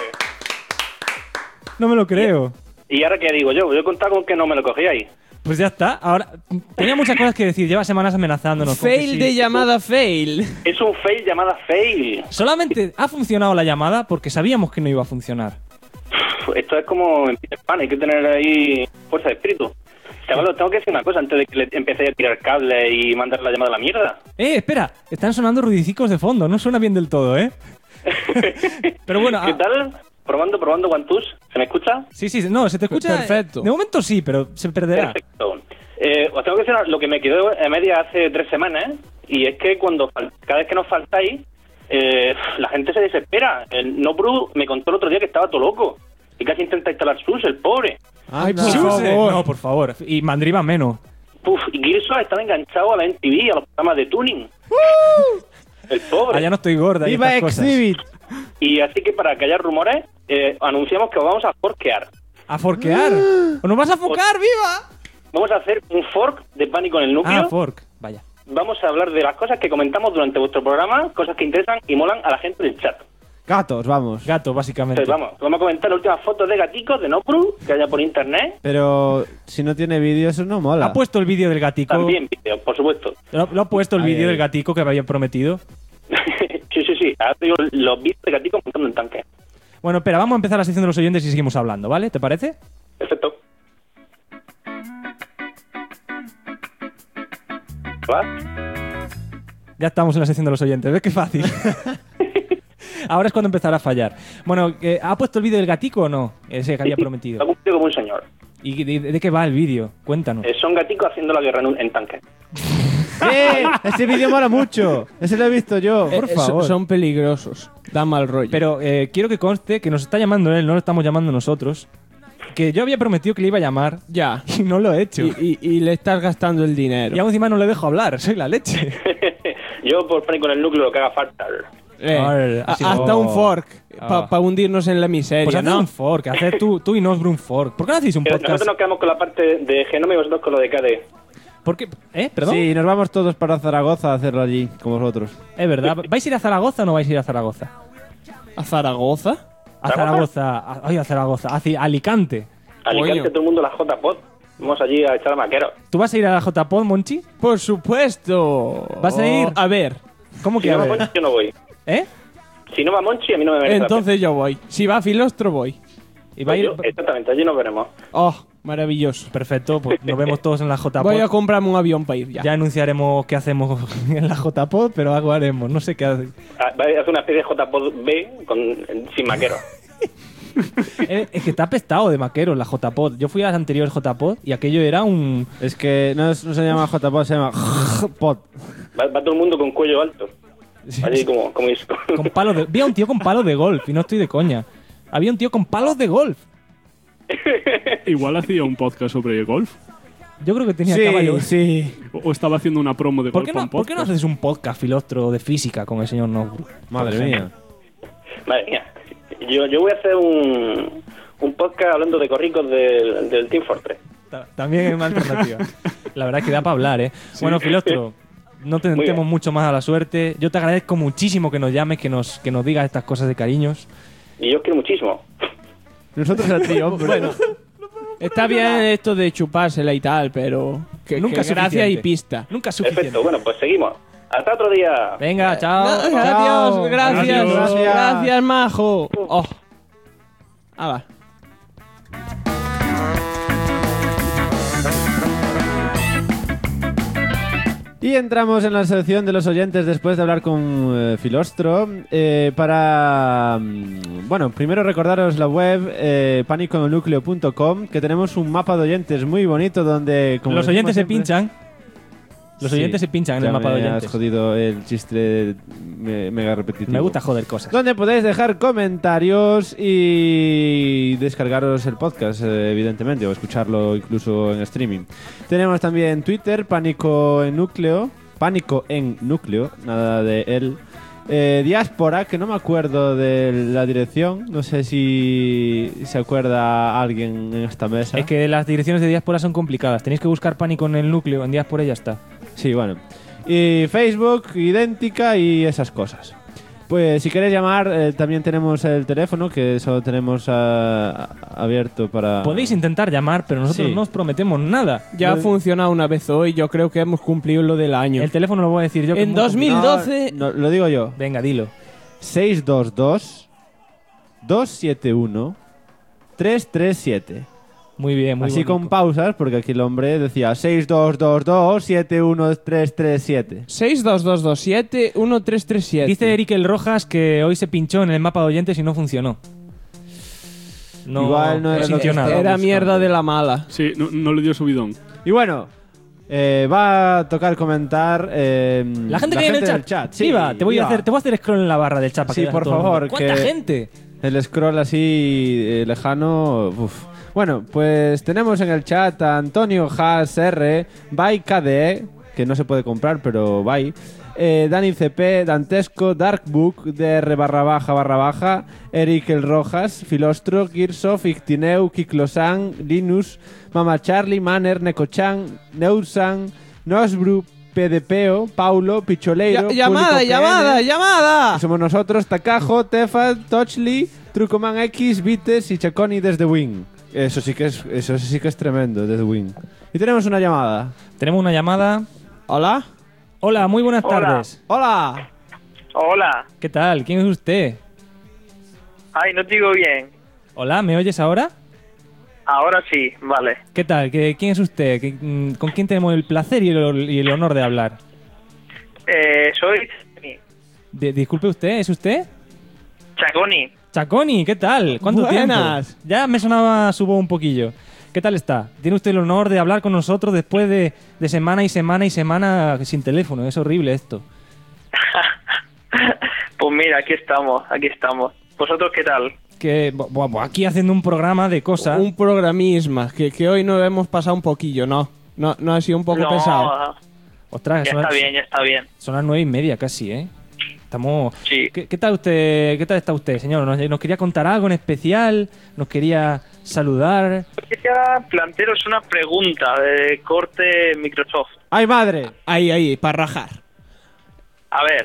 No me lo creo. ¿Y ahora qué digo yo? Yo he contado con que no me lo cogíais. Pues ya está. Ahora, tenía muchas cosas que decir. Lleva semanas amenazándonos. con que Fail sí. de llamada fail. Es un fail llamada fail. Solamente ha funcionado la llamada porque sabíamos que no iba a funcionar. Esto es como en Peter Pan, hay que tener ahí fuerza de espíritu. Chavalo, tengo que decir una cosa antes de que le empecé a tirar cables y mandar la llamada a la mierda. Espera. Están sonando ruidicicos de fondo. No suena bien del todo, ¿eh? Pero bueno... ¿Qué tal? Probando, Guantús. ¿Se me escucha? Sí, no, se te escucha... Perfecto. De momento sí, pero se perderá. Perfecto. Os tengo que decir lo que me quedó a media hace 3 semanas, y es que cada vez que nos faltáis, la gente se desespera. El Nobru me contó el otro día que estaba todo loco y casi intenta instalar SUS, el pobre. Ay, por Suse. favor. No, por favor. Y Mandriva menos. Y Girso estaba enganchado a la MTV, a los programas de tuning. El pobre. Allá no estoy gorda. y ¡Viva estas cosas. Exhibit! Y así que para que haya rumores, anunciamos que os vamos a forquear. ¿A forquear? ¿O nos vas a focar, viva? Vamos a hacer un fork de Pánico en el Núcleo. Ah, fork. Vaya. Vamos a hablar de las cosas que comentamos durante vuestro programa, cosas que interesan y molan a la gente del chat. Gatos, vamos. Gato, básicamente. Entonces vamos a comentar las últimas fotos de gaticos de Nopru que haya por internet. Pero si no tiene vídeo, eso no mola. ¿Ha puesto el vídeo del gatico? También vídeos, por supuesto. ¿Lo ha puesto el Ay, vídeo ay. del gatico que me había prometido? Sí. Ha tenido los vídeos de gaticos montando en tanque. Bueno, espera, vamos a empezar la sección de los oyentes y seguimos hablando, ¿vale? ¿Te parece? Perfecto. ¿Va? Ya estamos en la sección de los oyentes, ¿ves qué fácil? Ahora es cuando empezará a fallar. Bueno, ¿ha puesto el vídeo del gatico o no? Ese que había prometido. Lo ha cumplido como un señor. ¿Y de qué va el vídeo? Cuéntanos. Son gaticos haciendo la guerra en tanque. Ese vídeo mola mucho. Ese lo he visto yo. Por favor. Son peligrosos. Da mal rollo. Pero quiero que conste que nos está llamando él, no lo estamos llamando nosotros. Que yo había prometido que le iba a llamar Ya. y no lo he hecho. Y le estás gastando el dinero. Y aún encima no le dejo hablar, soy la leche. Yo por Pánico en el Núcleo lo que haga falta. Hasta un fork. Para hundirnos en la miseria, Pues haz ¿no? un fork, hacer tú y Nosbro un fork. ¿Por qué no hacéis un podcast? Nosotros nos quedamos con la parte de Genome y vosotros con lo de KD. ¿Por qué? ¿Perdón? Sí, nos vamos todos para Zaragoza a hacerlo allí, como vosotros. Es verdad. ¿Vais a ir a Zaragoza o no vais a ir a Zaragoza? ¿A Zaragoza? A Zaragoza. A Zaragoza. A Alicante. Alicante, Coño. todo el mundo la JPod. Vamos allí a echar a maqueros. ¿Tú vas a ir a la JPod, Monchi? Por supuesto. ¿Vas a ir? A ver. ¿Cómo Si que a no va ver? Monchi, yo no voy. ¿Eh? Si no va Monchi, a mí no me merece la Entonces yo voy. Si va Filostro, voy. ¿Y va a ir? pena. Exactamente, allí nos veremos. Oh, maravilloso. Perfecto, pues nos vemos todos en la JPod. Voy a comprarme un avión para ir ya. Ya anunciaremos qué hacemos en la JPod, pero algo haremos. No sé qué hace. Va a hacer una especie de JPod B sin maqueros. Es que está apestado de maqueros la JPod. Yo fui a la anterior JPod y aquello era un... Es que no se llama JPod, se llama Pod. Va todo el mundo con cuello alto. Allí como eso. Con palos de... Vi a un tío con palos de golf y no estoy de coña. Había un tío con palos de golf. Igual hacía un podcast sobre golf. Yo creo que tenía caballo. Sí. O estaba haciendo una promo de ¿Por golf. qué, no, ¿Por qué no haces un podcast, Filostro, de física con el señor Nobru? Madre mía. Madre mía. Yo voy a hacer un podcast hablando de corricos del Team Fortress. También es una alternativa. La verdad es que da para hablar, ¿eh? Bueno, Filostro, no te tentemos mucho más a la suerte. Yo te agradezco muchísimo que nos llames, que nos digas estas cosas de cariños. Y yo os quiero muchísimo. Nosotros a ti, hombre. Bueno, está bien esto de chupársela y tal, pero Nunca que gracia y suficiente. pista. Nunca es suficiente. Perfecto, bueno, pues seguimos. Hasta otro día. Venga, chao. Adiós, gracias, Gracias. gracias, majo. Oh. Hala. Y entramos en la sección de los oyentes después de hablar con Filostro para... bueno, primero recordaros la web paniconucleo.com, que tenemos un mapa de oyentes muy bonito donde... como Los decimos oyentes se siempre- pinchan. Los Sí, oyentes se pinchan en ya el mapa de me oyentes. has jodido el chiste mega repetitivo. Me gusta joder cosas. Donde podéis dejar comentarios y descargaros el podcast, evidentemente, o escucharlo incluso en streaming. Tenemos también Twitter, Pánico en Núcleo, nada de él. Diáspora, que no me acuerdo de la dirección, no sé si se acuerda alguien en esta mesa. Es que las direcciones de diáspora son complicadas. Tenéis que buscar Pánico en el núcleo, en diáspora y ya está. Sí, bueno. Y Facebook, idéntica y esas cosas. Pues si queréis llamar, también tenemos el teléfono, que solo tenemos abierto para... Podéis intentar llamar, pero nosotros Sí. no os prometemos nada. Ya ha funcionado una vez hoy, yo creo que hemos cumplido lo del año. El teléfono lo voy a decir yo. En como- 2012... No, lo digo yo. Venga, dilo. 622-271-337. Muy bien, muy Así bonito. con pausas, porque aquí el hombre decía 622-271-337. 62227-1337. Dice Eric el Rojas que hoy se pinchó en el mapa de oyentes y no funcionó. No, Igual no era lo que sintió nada. estaba Era buscando. mierda de la mala. Sí, no le dio subidón. Y bueno, va a tocar comentar La gente que hay en el chat. Sí, Viva, te voy a viva. hacer scroll en la barra del chat para Sí, que veas por a todo el favor, mundo. ¿Cuánta que- gente? El scroll así lejano. Uf. Bueno, pues tenemos en el chat a Antonio Haas R, By KDE, que no se puede comprar, pero By. Dani CP, Dantesco, Darkbook, DR _, Eric el Rojas, Filostro, Girsof, Ictineu, Kiklosan, Linus, Mama Charlie, Manner, Necochan, Neusan, Nosbru, PDPO, Paulo, Picholeiro, Llamada, Público llamada, PN. llamada. Somos nosotros, Takajo, Tefa, Touchly, Trucoman X, Vites y Chaconi desde Wing. Eso sí que es tremendo, desde Wing. Y tenemos una llamada. Tenemos una llamada. Hola. Hola, muy buenas Hola. tardes. ¡Hola! Hola. ¿Qué tal? ¿Quién es usted? Ay, no te digo bien. Hola, ¿me oyes ahora? Ahora sí, vale. ¿Qué tal? ¿Quién es usted? ¿Con quién tenemos el placer y el honor de hablar? Soy Disculpe usted, ¿es usted? Chaconi. Chaconi, ¿qué tal? ¿Cuánto Buenas. tiempo? Ya me sonaba su voz un poquillo. ¿Qué tal está? Tiene usted el honor de hablar con nosotros después de semana y semana y semana sin teléfono. Es horrible esto. Pues mira, aquí estamos. ¿Vosotros qué tal? Que aquí haciendo un programa de cosas. Un programisma, que hoy nos hemos pasado un poquillo, ¿no? No ha sido un poco No, pesado. Ostras, ya está bien. Son las 9:30 casi, ¿eh? Estamos... Sí. ¿Qué tal usted? ¿Qué tal está usted, señor? ¿Nos quería contar algo en especial? ¿Nos quería saludar? Quería plantearos una pregunta de corte Microsoft. ¡Ay, madre! Ahí, para rajar. A ver,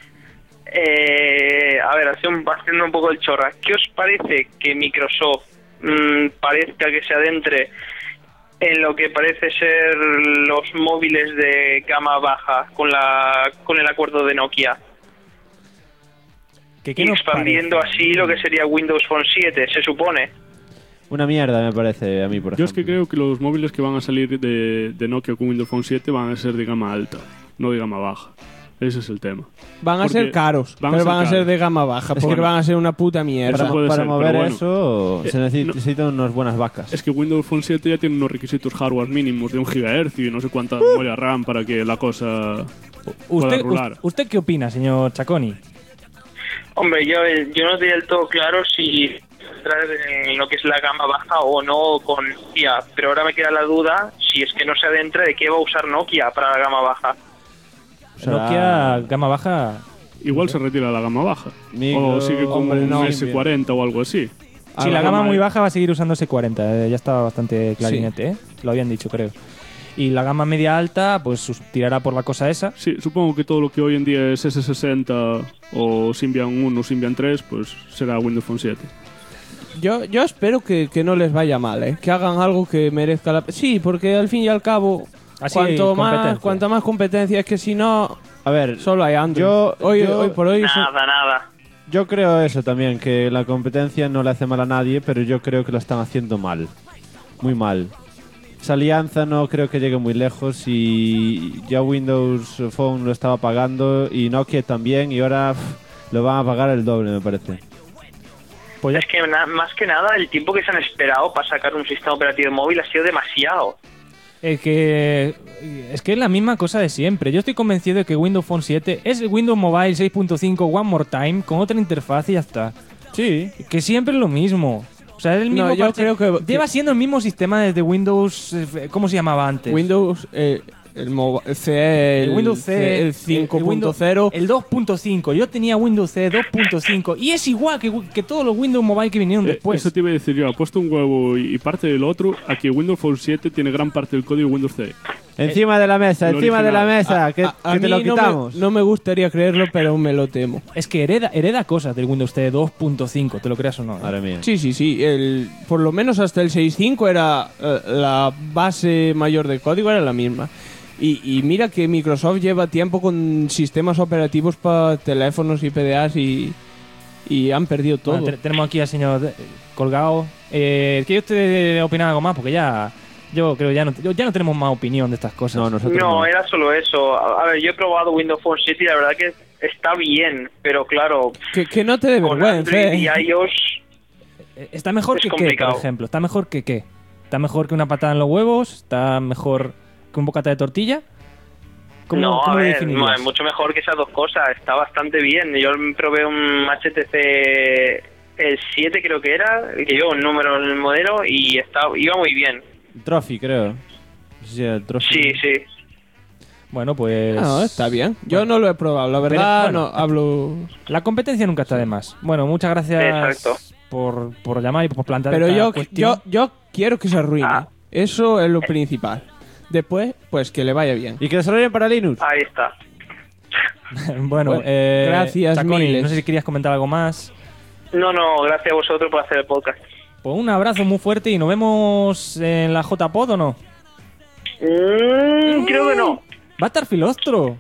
haciendo un poco el chorra, ¿qué os parece que Microsoft parezca que se adentre en lo que parece ser los móviles de gama baja con el acuerdo de Nokia? ¿Qué nos Expandiendo parece? así lo que sería Windows Phone 7, se supone. Una mierda me parece a mí, por ejemplo. Yo es que creo que los móviles que van a salir de Nokia con Windows Phone 7 van a ser de gama alta, no de gama baja. Ese es el tema. Van a Porque ser caros, pero van a ser de gama baja, porque bueno, van a ser una puta mierda. Eso puede Para ser, mover pero bueno. eso se necesitan unas buenas vacas. Es que Windows Phone 7 ya tiene unos requisitos hardware mínimos de 1 GHz y no sé cuánta memoria RAM para que la cosa pueda rular. ¿Usted qué opina, señor Chaconi? Hombre, yo no estoy del todo claro si entrar en lo que es la gama baja o no con Nokia, pero ahora me queda la duda si es que no se adentra de qué va a usar Nokia para la gama baja. Nokia, gama baja... Igual se retira la gama baja. Micro, o sigue con hombre, un no, S40 o algo así. Sí, la gama muy baja va a seguir usando S40. Ya estaba bastante clarinete, ¿eh? Lo habían dicho, creo. Y la gama media alta, pues tirará por la cosa esa. Sí, supongo que todo lo que hoy en día es S60 o Symbian 1 o Symbian 3, pues será Windows Phone 7. Yo espero que no les vaya mal, ¿eh? Que hagan algo que merezca la... Sí, porque al fin y al cabo, Así hay cuanta más competencia, es que si no, A ver, solo hay Android. yo- Hoy por hoy... Nada. Yo creo eso también, que la competencia no le hace mal a nadie, pero yo creo que lo están haciendo mal. Muy mal. Esa alianza no creo que llegue muy lejos y ya Windows Phone lo estaba pagando y Nokia también y ahora lo van a pagar el doble, me parece. Pues ya- Es que más que nada el tiempo que se han esperado para sacar un sistema operativo móvil ha sido demasiado. Es que es la misma cosa de siempre. Yo estoy convencido de que Windows Phone 7 es el Windows Mobile 6.5 One More Time con otra interfaz y ya está. Sí. Que siempre es lo mismo. O sea, es el mismo No, yo parche. creo que- Lleva siendo el mismo sistema desde Windows... ¿Cómo se llamaba antes? Windows, el Windows C, el 5.0. El 2.5. Yo tenía Windows C 2.5 y es igual que todos los Windows Mobile que vinieron después. Eso te iba a decir yo. Ha puesto un huevo y parte del otro a que Windows Phone 7 tiene gran parte del código de Windows C. Encima de la mesa, lo encima de la original. mesa, que A te mí lo quitamos. No me gustaría creerlo, pero me lo temo. Es que hereda cosas del Windows C 2.5, te lo creas o no. Madre mía. Sí, sí, sí. Por lo menos hasta el 6.5 era la base mayor de código, era la misma. Y mira que Microsoft lleva tiempo con sistemas operativos para teléfonos y PDAs y han perdido todo. Bueno, tenemos aquí al señor colgado. ¿Quiere usted opinar algo más? Porque ya... Yo creo ya no tenemos más opinión de estas cosas. No, nosotros No, era solo eso. A ver, yo he probado Windows Phone 7 y la verdad que está bien, pero claro, Que no te dé con vergüenza. Android y iOS ¿Está mejor es que qué, complicado. por ejemplo? ¿Está mejor que qué? ¿Está mejor que una patada en los huevos? ¿Está mejor que un bocata de tortilla? ¿Cómo no, a lo ver, definirías? mucho mejor que esas dos cosas. Está bastante bien. Yo probé un HTC el 7 creo que era, que lleva un número en el modelo y iba muy bien. Trophy, creo. Sí, el Trophy. Sí, sí. Bueno, pues... No, está bien. Yo no lo he probado, la verdad. Pero, bueno, no hablo. La competencia nunca está de más. Bueno, muchas gracias Exacto. por llamar y por plantear Pero esta yo cuestión. quiero que se arruine. Eso es lo principal. Después, pues que le vaya bien. Y que desarrollen para Linux. Ahí está. Bueno, Bueno, gracias, Chaconi, miles. no sé si querías comentar algo más. No, gracias a vosotros por hacer el podcast. Pues un abrazo muy fuerte y nos vemos en la JPod, ¿o no? Creo que no. Va a estar Filostro.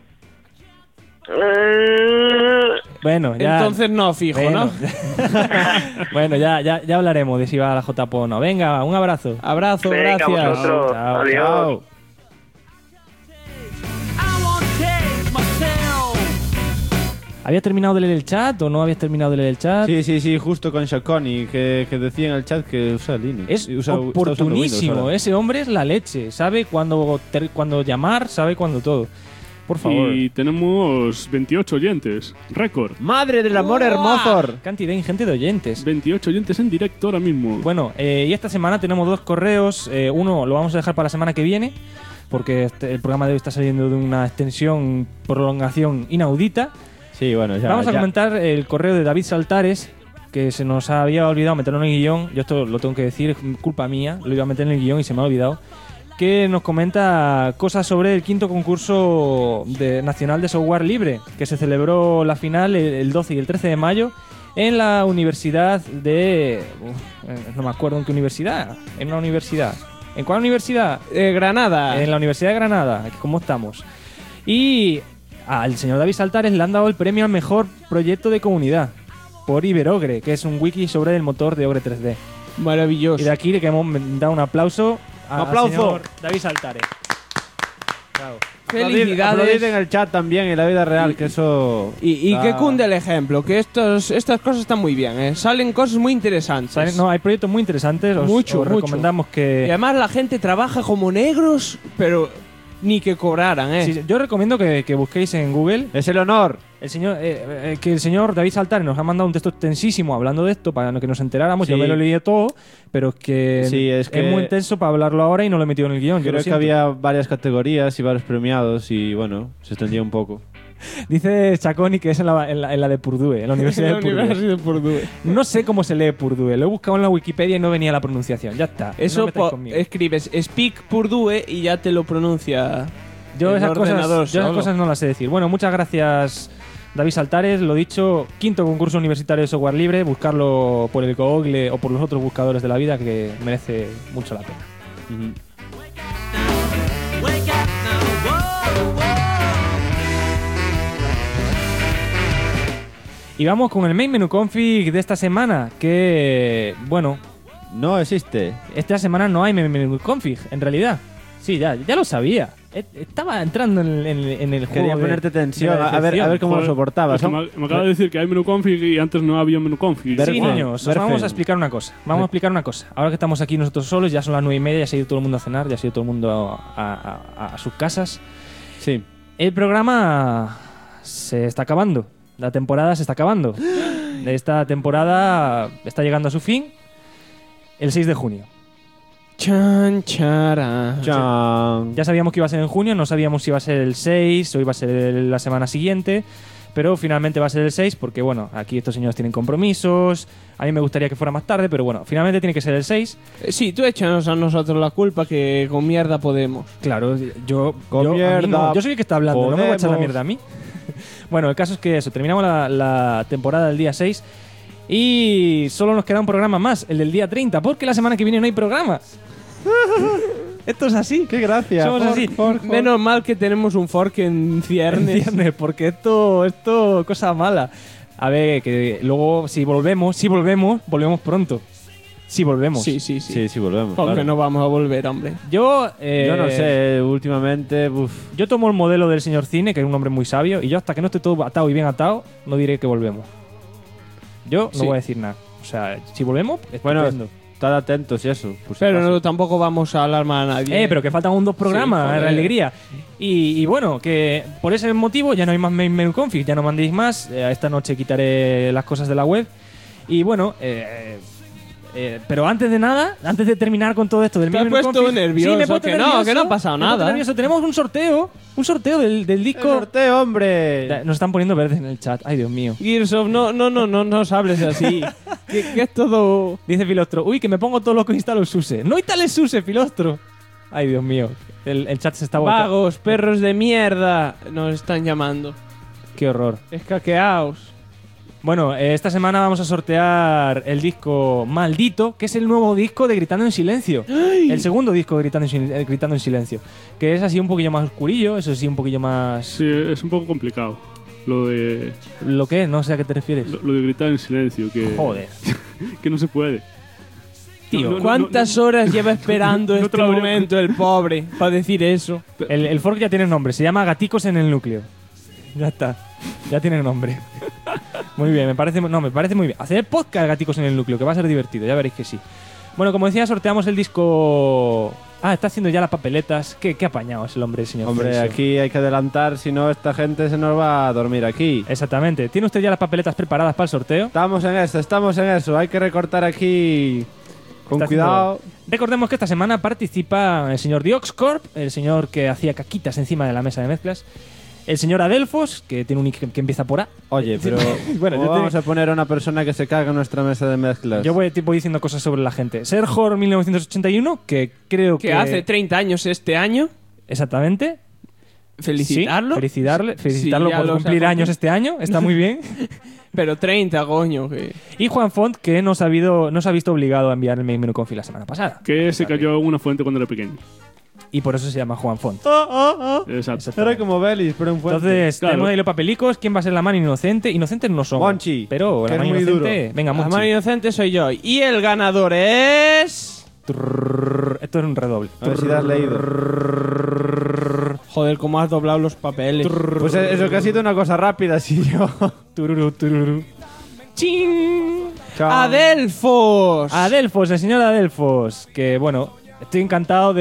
Bueno, ya... Entonces no, fijo, Bueno. ¿no? Bueno, ya hablaremos de si va a la JPod o no. Venga, un abrazo. Abrazo, Venga, gracias. vosotros. Chao, Adiós. chao. ¿Habías terminado de leer el chat o no habías terminado de leer el chat? Sí, justo con Chaconi, que decía en el chat que usa Linux. Es Está usando oportunísimo, Windows ahora. ese hombre es la leche. Sabe cuándo llamar, sabe cuándo todo. Por favor. Y tenemos 28 oyentes. Récord. ¡Madre del amor hermoso! Cantidad ingente de oyentes. 28 oyentes en directo ahora mismo. Bueno, y esta semana tenemos dos correos. Uno lo vamos a dejar para la semana que viene, porque el programa de hoy está saliendo de una extensión, prolongación inaudita. Sí, bueno, ya. Vamos a comentar el correo de David Saltares, que se nos había olvidado meterlo en el guión. Yo esto lo tengo que decir, es culpa mía. Lo iba a meter en el guión y se me ha olvidado. Que nos comenta cosas sobre el quinto concurso nacional de software libre, que se celebró la final el 12 y el 13 de mayo en la universidad de... no me acuerdo en qué universidad. En una universidad. ¿En cuál universidad? Granada. En la Universidad de Granada. ¿Cómo estamos? Y al señor David Saltares le han dado el premio al mejor proyecto de comunidad por Iberogre, que es un wiki sobre el motor de Ogre 3D. Maravilloso. Y de aquí le queremos dar un aplauso al ¡Aplauso! señor David Saltares. Bravo. Aplaudid en el chat también, en la vida real, que eso... Y que cunde el ejemplo, que estas cosas están muy bien, ¿eh? Salen cosas muy interesantes. No, hay proyectos muy interesantes. Os recomendamos que... Y además la gente trabaja como negros, pero ni que cobraran, ¿eh? Sí, yo recomiendo que busquéis en Google. Es el honor. El señor, que el señor David Saltares nos ha mandado un texto extensísimo hablando de esto para que nos enteráramos. Sí. Yo me lo leí todo, pero es que, Sí, es que- muy intenso para hablarlo ahora y no lo he metido en el guión. Yo lo Creo que siento. había varias categorías y varios premiados y bueno, se extendía un poco. Dice Chaconi que es en la de Purdue, en la Universidad de Purdue. Universidad de Purdue. No sé cómo se lee Purdue. Lo he buscado en la Wikipedia y no venía la pronunciación. Ya está. Eso no metáis conmigo. escribes Speak Purdue y ya te lo pronuncia. Yo el esas ordenador solo. cosas no las sé decir. Bueno, muchas gracias, David Saltares. Lo dicho, quinto concurso universitario de software libre. Buscarlo por el Google o por los otros buscadores de la vida, que merece mucho la pena. Y vamos con el main menu config de esta semana, que, bueno, No existe. esta semana no hay main menu config, en realidad. Sí, ya lo sabía. Estaba entrando en el juego. Quería de- ponerte tensión, de la a ver decepción. cómo lo soportabas. Es que me acaba de decir que hay menú config y antes no había menú config. Sí, Berfen, niños, os Berfen. vamos a explicar una cosa. Vamos a explicar una cosa. Ahora que estamos aquí nosotros solos, ya son las 9:30, ya se ha ido todo el mundo a cenar, ya se ha ido todo el mundo a sus casas. Sí. El programa se está acabando. La temporada se está acabando. Esta temporada está llegando a su fin el 6 de junio. Chan, chara. Chan. Ya sabíamos que iba a ser en junio, no sabíamos si iba a ser el 6 o iba a ser la semana siguiente, pero finalmente va a ser el 6 porque, bueno, aquí estos señores tienen compromisos. A mí me gustaría que fuera más tarde, pero bueno, finalmente tiene que ser el 6. Sí, tú échanos a nosotros la culpa que con mierda podemos. Claro, yo Con a mí mierda no, yo soy el que está hablando, no me voy a echar la podemos. mierda a mí. Bueno, el caso es que eso, terminamos la temporada el día 6 y solo nos queda un programa más, el del día 30, porque la semana que viene no hay programa. Esto es así. Qué gracia. Somos así. Menos mal que tenemos un fork en ciernes. ¿Entiendes? Porque esto, cosa mala. A ver, que luego si volvemos, volvemos pronto. Si volvemos. Sí. Sí, sí, volvemos. Porque claro. no vamos a volver, hombre. Yo no sé, últimamente. Yo tomo el modelo del señor Cine, que es un hombre muy sabio, y yo hasta que no esté todo atado y bien atado, no diré que volvemos. Yo no Sí. voy a decir nada. O sea, si volvemos, Bueno, estupendo. estad atentos y eso. por si Pero acaso. no, tampoco vamos a alarmar a nadie. Pero que faltan aún 2 programas, Sí, la joder. alegría. Y bueno, que por ese motivo ya no hay más main menu config, ya no mandéis más. Esta noche quitaré las cosas de la web. Y bueno, pero antes de nada, antes de terminar con todo esto del Te main has menu puesto config, nervioso, me he puesto que no, nervioso, que no ha pasado me he puesto nada. nervioso. Tenemos un sorteo del disco. ¡El sorteo, hombre! Nos están poniendo verdes en el chat. Ay, Dios mío. Gears of, no nos hables así. que es todo... Dice Filostro, uy, que me pongo todo lo que instalo SUSE. No instales SUSE, Filostro. Ay, Dios mío. El chat se está volcando. Vagos, perros de mierda, nos están llamando. Qué horror. Escaqueaos. Bueno, esta semana vamos a sortear el disco Maldito, que es el nuevo disco de Gritando en Silencio. El segundo disco de Gritando en Silencio. Que es así un poquillo más oscurillo, eso sí, un poquillo más... Sí, es un poco complicado. Lo de, ¿Lo qué? No sé a qué te refieres. lo de gritar en silencio, que, Joder. que no se puede. Tío, ¿Cuántas horas lleva esperando no te este lo habría- momento el pobre para decir eso? el fork ya tiene nombre, se llama Gaticos en el Núcleo. Ya está. Ya tiene nombre. Muy bien, me parece muy bien. Hacer podcast Gaticos en el Núcleo, que va a ser divertido, ya veréis que sí. Bueno, como decía, sorteamos el disco... Ah, está haciendo ya las papeletas. Qué apañado es el hombre, señor. Hombre, Celso. aquí hay que adelantar, si no esta gente se nos va a dormir aquí. Exactamente. ¿Tiene usted ya las papeletas preparadas para el sorteo? Estamos en eso. Hay que recortar aquí con Está cuidado. haciendo- Recordemos que esta semana participa el señor Dioxcorp, el señor que hacía caquitas encima de la mesa de mezclas, el señor Adelfos, que tiene un nick que empieza por A. Oye, pero Bueno, ¿cómo yo te- vamos a poner a una persona que se caga en nuestra mesa de mezclas? Yo voy diciendo cosas sobre la gente. Serjor 1981, que creo Que hace 30 años este año. Exactamente. Felicitarlo. Sí, felicitarlo Sí, por ya lo cumplir sé. años este año. Está muy bien. Pero 30, coño. Que... Y Juan Font, que no se ha visto obligado a enviar el main menu config la semana pasada. Que se cayó en una fuente cuando era pequeño. Y por eso se llama Juan Font. Exacto. Era como Belis, pero un fuerte. Entonces, Claro. tenemos ahí los papelicos. ¿Quién va a ser la mano inocente? Inocentes no somos. Monchi, Pero que la es mano muy inocente... duro. Venga, La Monchi. mano inocente soy yo. Y el ganador es... Esto es un redoble. A ver si te has leído. Joder, cómo has doblado los papeles. Pues eso que ha sido una cosa rápida, sí yo. Tururú, tururú. ¡Ching! Chao. Adelfos. Adelfos, el señor Adelfos. Que bueno, estoy encantado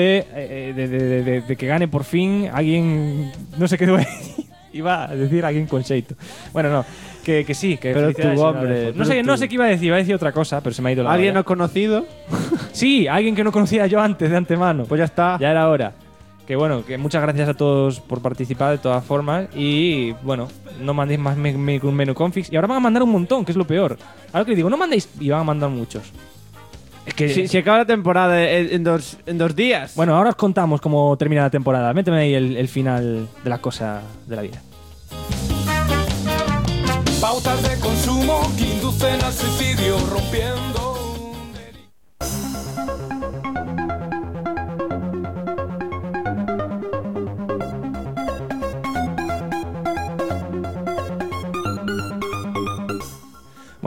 de que gane por fin alguien. No sé qué iba a decir alguien con Sheito. Bueno, no. Que sí, que Pero felicidades, tu señor hombre, Adelfos. pero No tú. sé qué iba a decir otra cosa, pero se me ha ido la ¿Alguien olla. no conocido? Sí, alguien que no conocía yo antes de antemano. Pues ya está. Ya era hora. Que bueno, que muchas gracias a todos por participar de todas formas. Y bueno, no mandéis más menú configs. Y ahora van a mandar un montón, que es lo peor. Ahora que les digo, no mandéis y van a mandar muchos. Es que. Si acaba la temporada en 2 días. Bueno, ahora os contamos cómo termina la temporada. Méteme ahí el final de la cosa de la vida. Pautas de consumo que inducen al suicidio, rompiendo.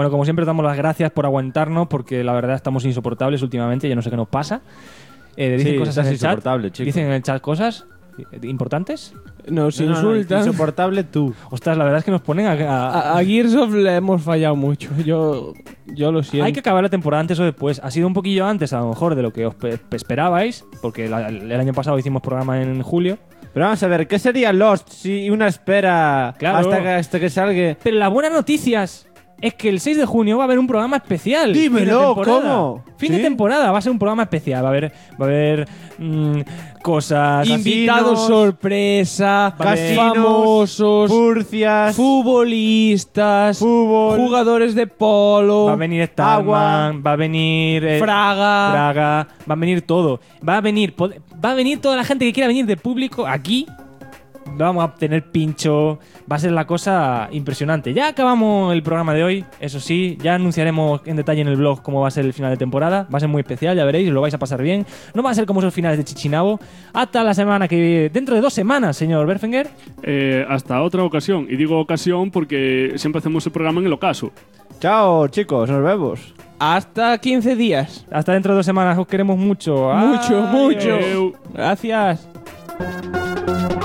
Bueno, como siempre, damos las gracias por aguantarnos, porque la verdad estamos insoportables últimamente, ya no sé qué nos pasa. Dicen Sí, cosas en estás el chat. insoportable, chico. Dicen en el chat cosas importantes. Nos No, insultan. insoportable tú. Ostras, la verdad es que nos ponen A Gearsoft le hemos fallado mucho. Yo lo siento. Hay que acabar la temporada antes o después. Ha sido un poquillo antes, a lo mejor, de lo que os esperabais, porque el año pasado hicimos programa en julio. Pero vamos a ver, ¿qué sería Lost si una espera Claro. hasta que salga? Pero las buenas noticias es que el 6 de junio va a haber un programa especial. Dímelo, Fin de temporada. ¿cómo? Fin de ¿Sí? temporada, va a ser un programa especial. Va a haber cosas. Invitados casinos, sorpresa, casinos, famosos, furcias, futbolistas, fútbol, jugadores de polo, Va a venir Starman, va a venir Fraga. va a venir todo. Va a venir toda la gente que quiera venir de público aquí. Vamos a tener pincho. Va a ser la cosa impresionante. Ya acabamos el programa de hoy. Eso sí, ya anunciaremos en detalle en el blog cómo va a ser el final de temporada. Va a ser muy especial, ya veréis, lo vais a pasar bien. No va a ser como esos finales de Chichinabo. Hasta la semana que... Dentro de 2 semanas, señor Berfinger. Hasta otra ocasión. Y digo ocasión porque siempre hacemos el programa en el ocaso. Chao, chicos, nos vemos. Hasta 15 días. Hasta dentro de 2 semanas. Os queremos mucho. Mucho, Adiós. mucho. Gracias.